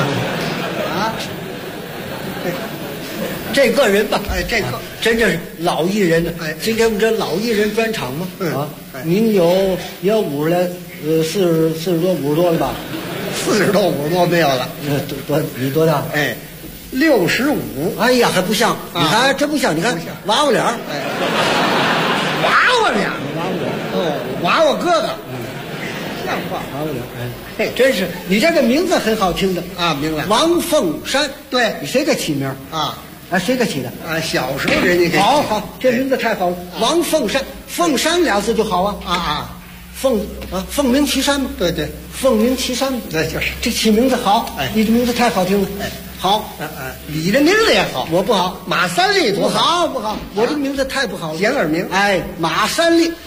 这个人吧， 这个真正是老艺人了。今天我们这老艺人专场嘛，您有50来，40多50多了吧 ？40多50多没有了。 你多大 ？65。 哎呀，还不像，你看真不像，你看娃娃脸儿， 娃娃脸，娃娃哥哥，像话， 娃娃脸，真是，你这个名字很好听的明白？ 王凤山， 对， 你谁给起名谁给起的？ 小时候人家给。 好，这名字太好了，王凤山，凤山俩字就好凤鸣岐山嘛， 对， 凤鸣岐山， 对，就是这起名字好，你的名字太好听了，好， 你的名字也好， 我不好， 马三立不好，我这名字太不好了， 简耳名， 马三立，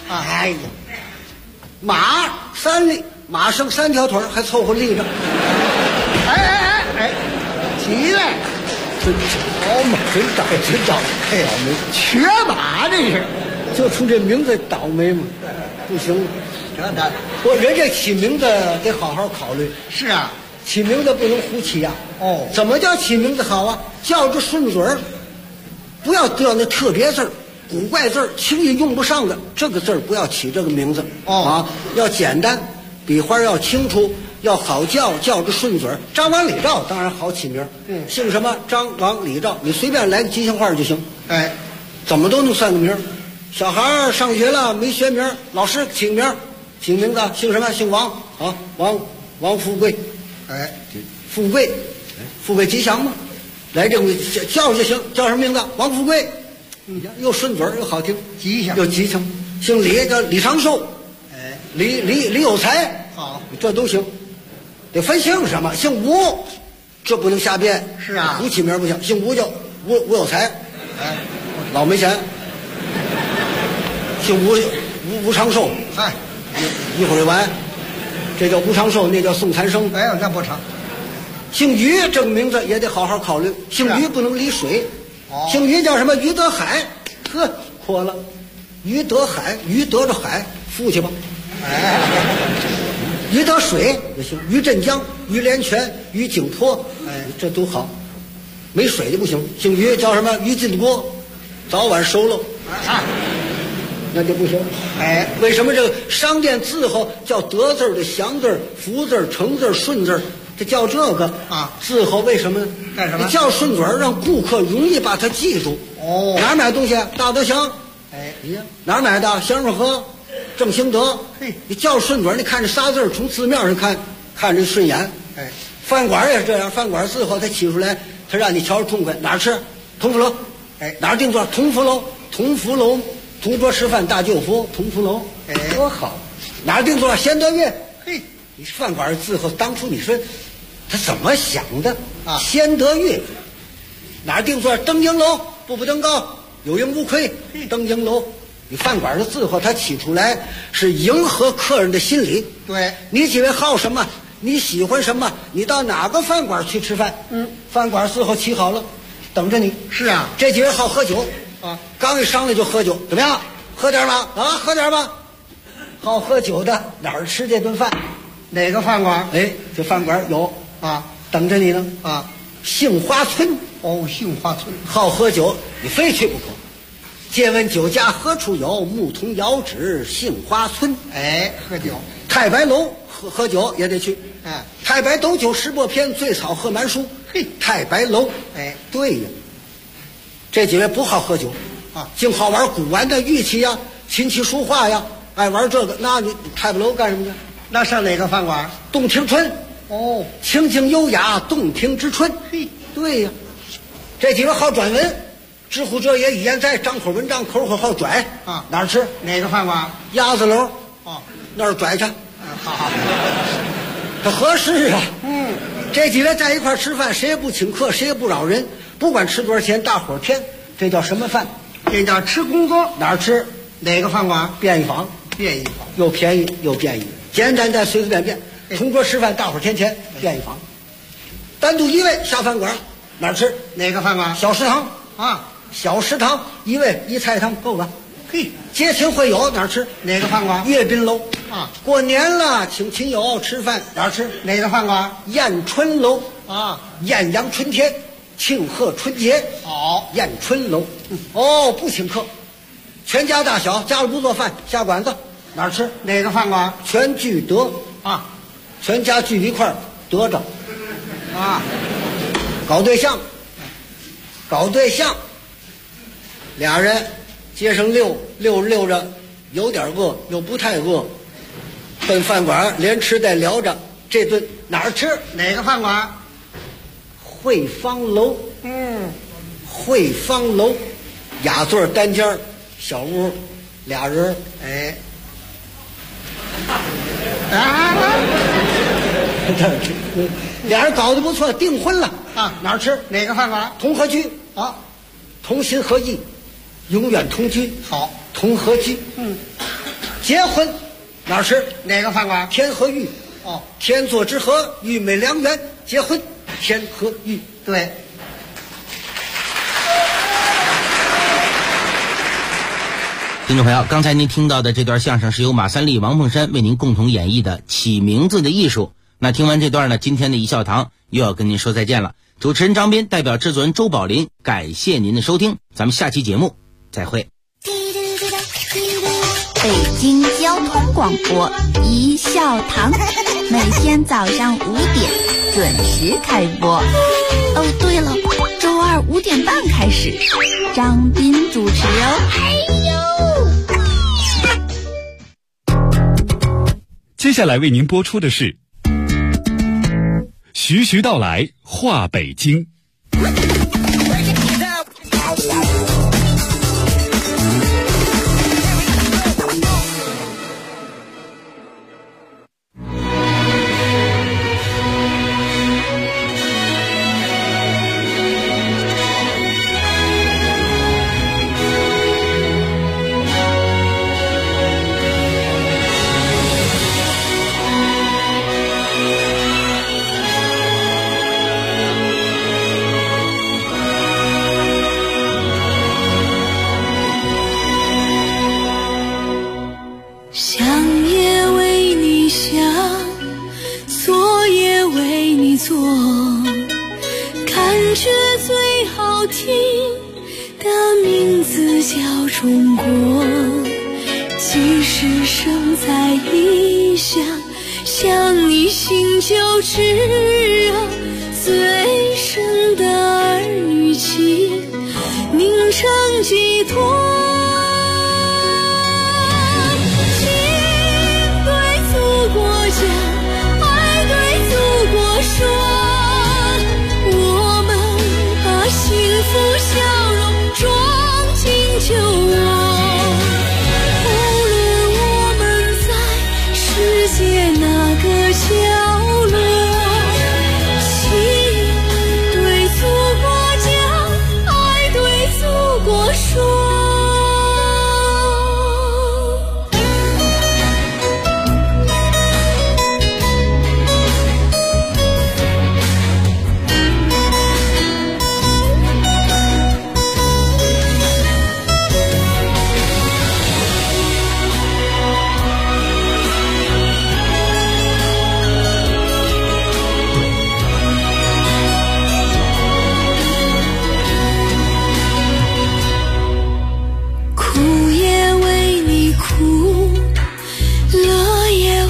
马三立，马剩3条腿还凑合立着， 起来。 真倒霉， 瘸马这是， 就冲这名字倒霉嘛，不行，人这起名字得好好考虑。 是啊， 起名字不能胡起怎么叫起名字好叫着顺嘴儿，不要得那特别字儿、古怪字儿，轻易用不上的这个字儿不要起这个名字要简单，笔画要清楚。要好叫着顺嘴儿，张王李赵当然好起名，姓什么张王李赵，你随便来个吉祥话就行，怎么都能算个名。小孩上学了没学名，老师起名字姓什么？姓王王富贵，富贵吉祥嘛，来这个叫就行，叫什么名字？王富贵，又顺嘴又好听， 吉祥又吉祥。姓李叫李长寿，李有才， 好， 这都行。得分姓什么？姓吴，这不能瞎编。 是啊， 吴起名不行，姓吴叫吴有才，老没钱。姓吴长寿，一会儿完，这叫吴长寿，那叫宋残生。 那不成。 姓于这个名字也得好好考虑，姓于不能离水。姓于叫什么？于德海，阔了。于德海，于得着海，富去吧。于得水也行，于镇江、于连泉、于景颇，这都好。没水就不行。姓于叫什么？于进锅，早晚收了，那就不行。为什么这个商店字后叫德字的祥字、福字、成字、顺字？这叫这个字后为什么呢？ 干什么？ 叫顺嘴让顾客容易把它记住。哪儿买东西？大德祥。哪儿买的？祥顺和。正兴德，你叫顺嘴，你看这仨字从字面上看着顺眼。饭馆也是这样，饭馆字后他起出来，他让你瞧着痛快。哪儿吃？同福楼。哪儿定座？同福楼。同福楼，同桌吃饭大舅夫，同福楼。多好。哪儿定座？贤德院。你饭馆字后当初你说他怎么想的贤德院。哪儿定座？登营楼，步步登高，有盈无亏。登营楼。你饭馆的字后他起出来是迎合客人的心理。 对， 你几位好什么？ 你喜欢什么？你到哪个饭馆去吃饭？饭馆伺候起好了，等着你。 是啊， 这几位好喝酒啊， 刚一上来就喝酒，怎么样？喝点吧，啊，喝点吧。好喝酒的哪儿吃这顿饭？ 哪个饭馆？ 哎，这饭馆有啊， 等着你呢啊。 杏花村哦，杏花村好喝酒，你非去不可。借问酒家何处有？牧童遥指杏花村。 哎，喝酒。 太白楼喝酒也得去。 哎， 太白斗酒诗播篇，醉草喝满书。嘿，太白楼。 哎， 对呀。这几位不好喝酒啊， 净好玩古玩的玉器呀、琴棋书画呀，爱玩这个。那你太白楼干什么去？ 那上哪个饭馆？ 洞庭春。 哦， 清静优雅，洞庭之春。 嘿， 对呀。这几位好转文，知乎者也，语言在，张口文章，口口好拽啊。 哪儿吃？ 哪个饭馆？ 鸭子楼。 哦， 那儿拽去。 好， 这合适啊。这几位在一块吃饭，谁也不请客，谁也不扰人，不管吃多少钱，大伙儿添。这叫什么饭？ 这叫吃工作。 哪儿吃？ 哪个饭馆？ 便宜坊。 便宜坊又便宜又便宜，简单单随随便便。同桌吃饭，大伙儿添钱。便宜坊。单独一位下饭馆，哪儿吃？ 哪个饭馆？ 小食堂啊， 小食堂，一位一菜一汤够了。 嘿， 接亲会友哪儿吃？ 哪个饭馆？ 阅宾楼啊。 过年了，请亲友吃饭哪儿吃？ 哪个饭馆？ 宴春楼啊， 艳阳春天，庆贺春节。 好， 宴春楼。哦，不请客，全家大小家里不做饭，下馆子哪儿吃？ 哪个饭馆？ 全聚德啊， 全家聚一块儿得着啊， 搞对象，俩人街上溜着，有点饿又不太饿，奔饭馆连吃带聊着。这顿哪儿吃？ 哪个饭馆？ 汇芳楼。汇芳楼，雅座单间小屋，俩人。 哎， 俩人搞得不错，订婚了啊！ 哪儿吃？ 哪个饭馆？ 同和居啊， 同心合意，永远同居。 好， 同和居。结婚哪儿吃？ 哪个饭馆？ 天和玉。 哦， 天作之合，玉美良缘。结婚，天和玉。 对。 听众朋友，刚才您听到的这段相声是由马三立、王凤山为您共同演绎的《起名字的艺术》。那听完这段呢，今天的一笑堂又要跟您说再见了。主持人张斌代表制作人周宝林，感谢您的收听，咱们下期节目再会。 北京交通广播一笑堂，每天早上5点准时开播。哦，对了，周二5点半开始，张斌主持哦。 接下来为您播出的是徐徐道来话北京。 中国，即使生在异乡，想你心就炙热，最深的儿女情凝成寄托。情对祖国讲，爱对祖国说，我们把幸福笑容装进酒窝。无论我们在世界哪个角落，情对祖国讲，爱对祖国说。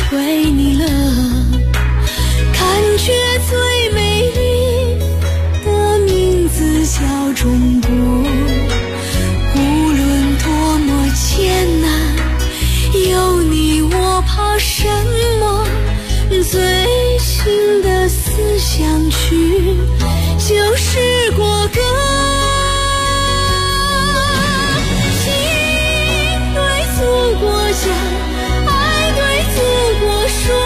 为你了，感觉最美丽的名字叫中国。无论多么艰难，有你我怕什么？最新的思想曲就是国歌。心对祖国讲，爱对祖国说，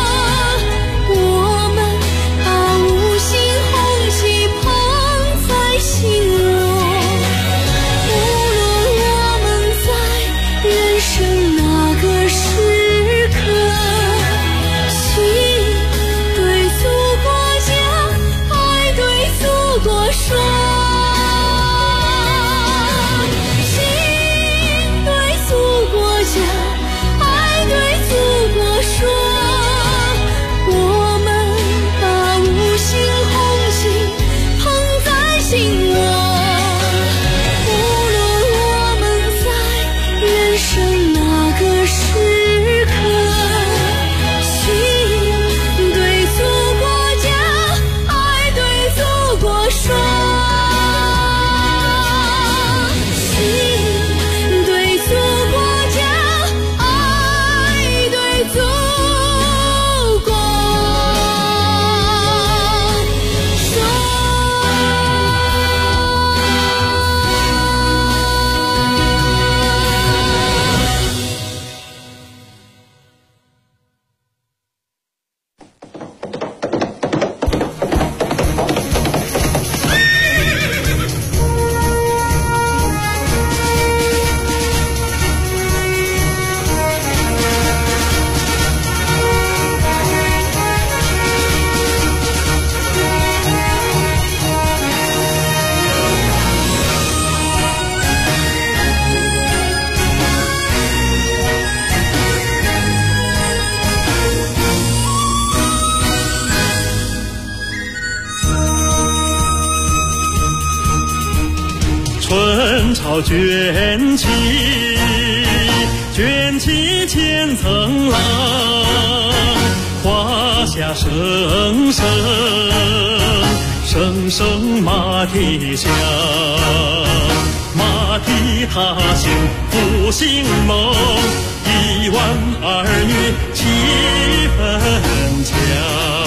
我们把五星红旗捧在心窝。无论我们在人生哪个时刻，心对祖国讲，爱对祖国说。心对祖国讲，爱对祖国说，我们把五星红旗捧在心窝。无论我们在人生哪个时刻，心对祖国讲，爱对祖国说。心对祖国讲，爱对祖国春潮卷起，卷起千层浪，华夏声声，声声马蹄响，马蹄踏行复兴梦，1万儿女气氛强。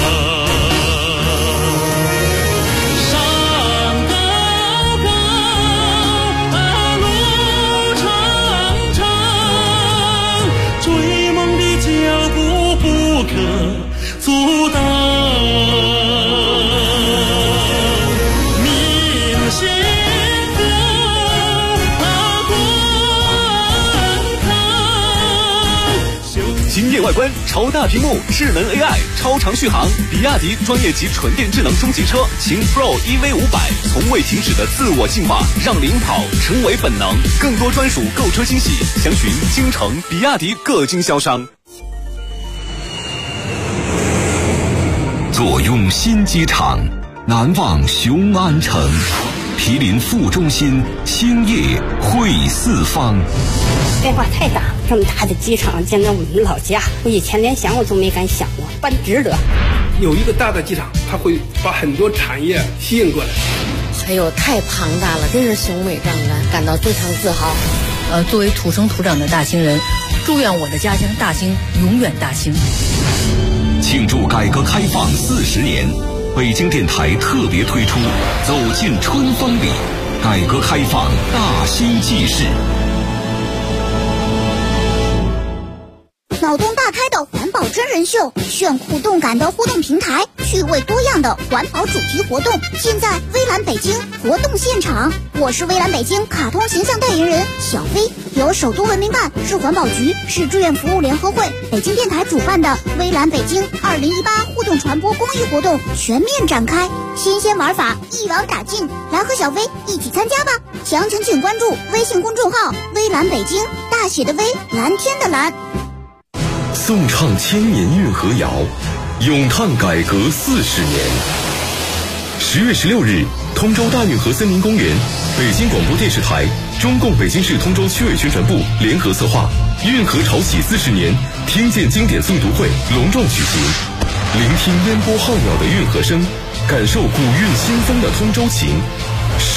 阻挡，明显惊艳外观，超大屏幕，智能 AI， 超长续航，比亚迪专业级纯电智能中级车秦 Pro EV500，从未停止的自我进化，让领跑成为本能。更多专属购车惊喜，详询京城比亚迪各经销商。 坐拥新机场，难忘雄安城，毗邻副中心，星夜会四方。 变化太大，这么大的机场建在我们老家，我以前连想我都没敢想过，办值得。 有一个大的机场，它会把很多产业吸引过来。 哎呦，太庞大了，真是雄伟壮观，感到非常自豪。 作为土生土长的大兴人，祝愿我的家乡大兴永远大兴。 庆祝改革开放40年，北京电台特别推出《走进春风里》，改革开放大兴纪事。 脑洞大开的环保真人秀，炫酷动感的互动平台，趣味多样的环保主题活动，现在微蓝北京活动现场。我是微蓝北京卡通形象代言人小飞，由首都文明办、市环保局、市志愿服务联合会、北京电台主办的微蓝北京2018互动传播公益活动全面展开，新鲜玩法一网打尽，来和小飞一起参加吧！详情请关注微信公众号微蓝北京，大写的微，蓝天的蓝。 颂唱千年运河谣，咏叹改革40年。10月16日，通州大运河森林公园，北京广播电视台、中共北京市通州区委宣传部联合策划“运河潮起40年， 听见经典诵读会隆重举行，聆听烟波浩渺的运河声，感受古韵新风的通州情，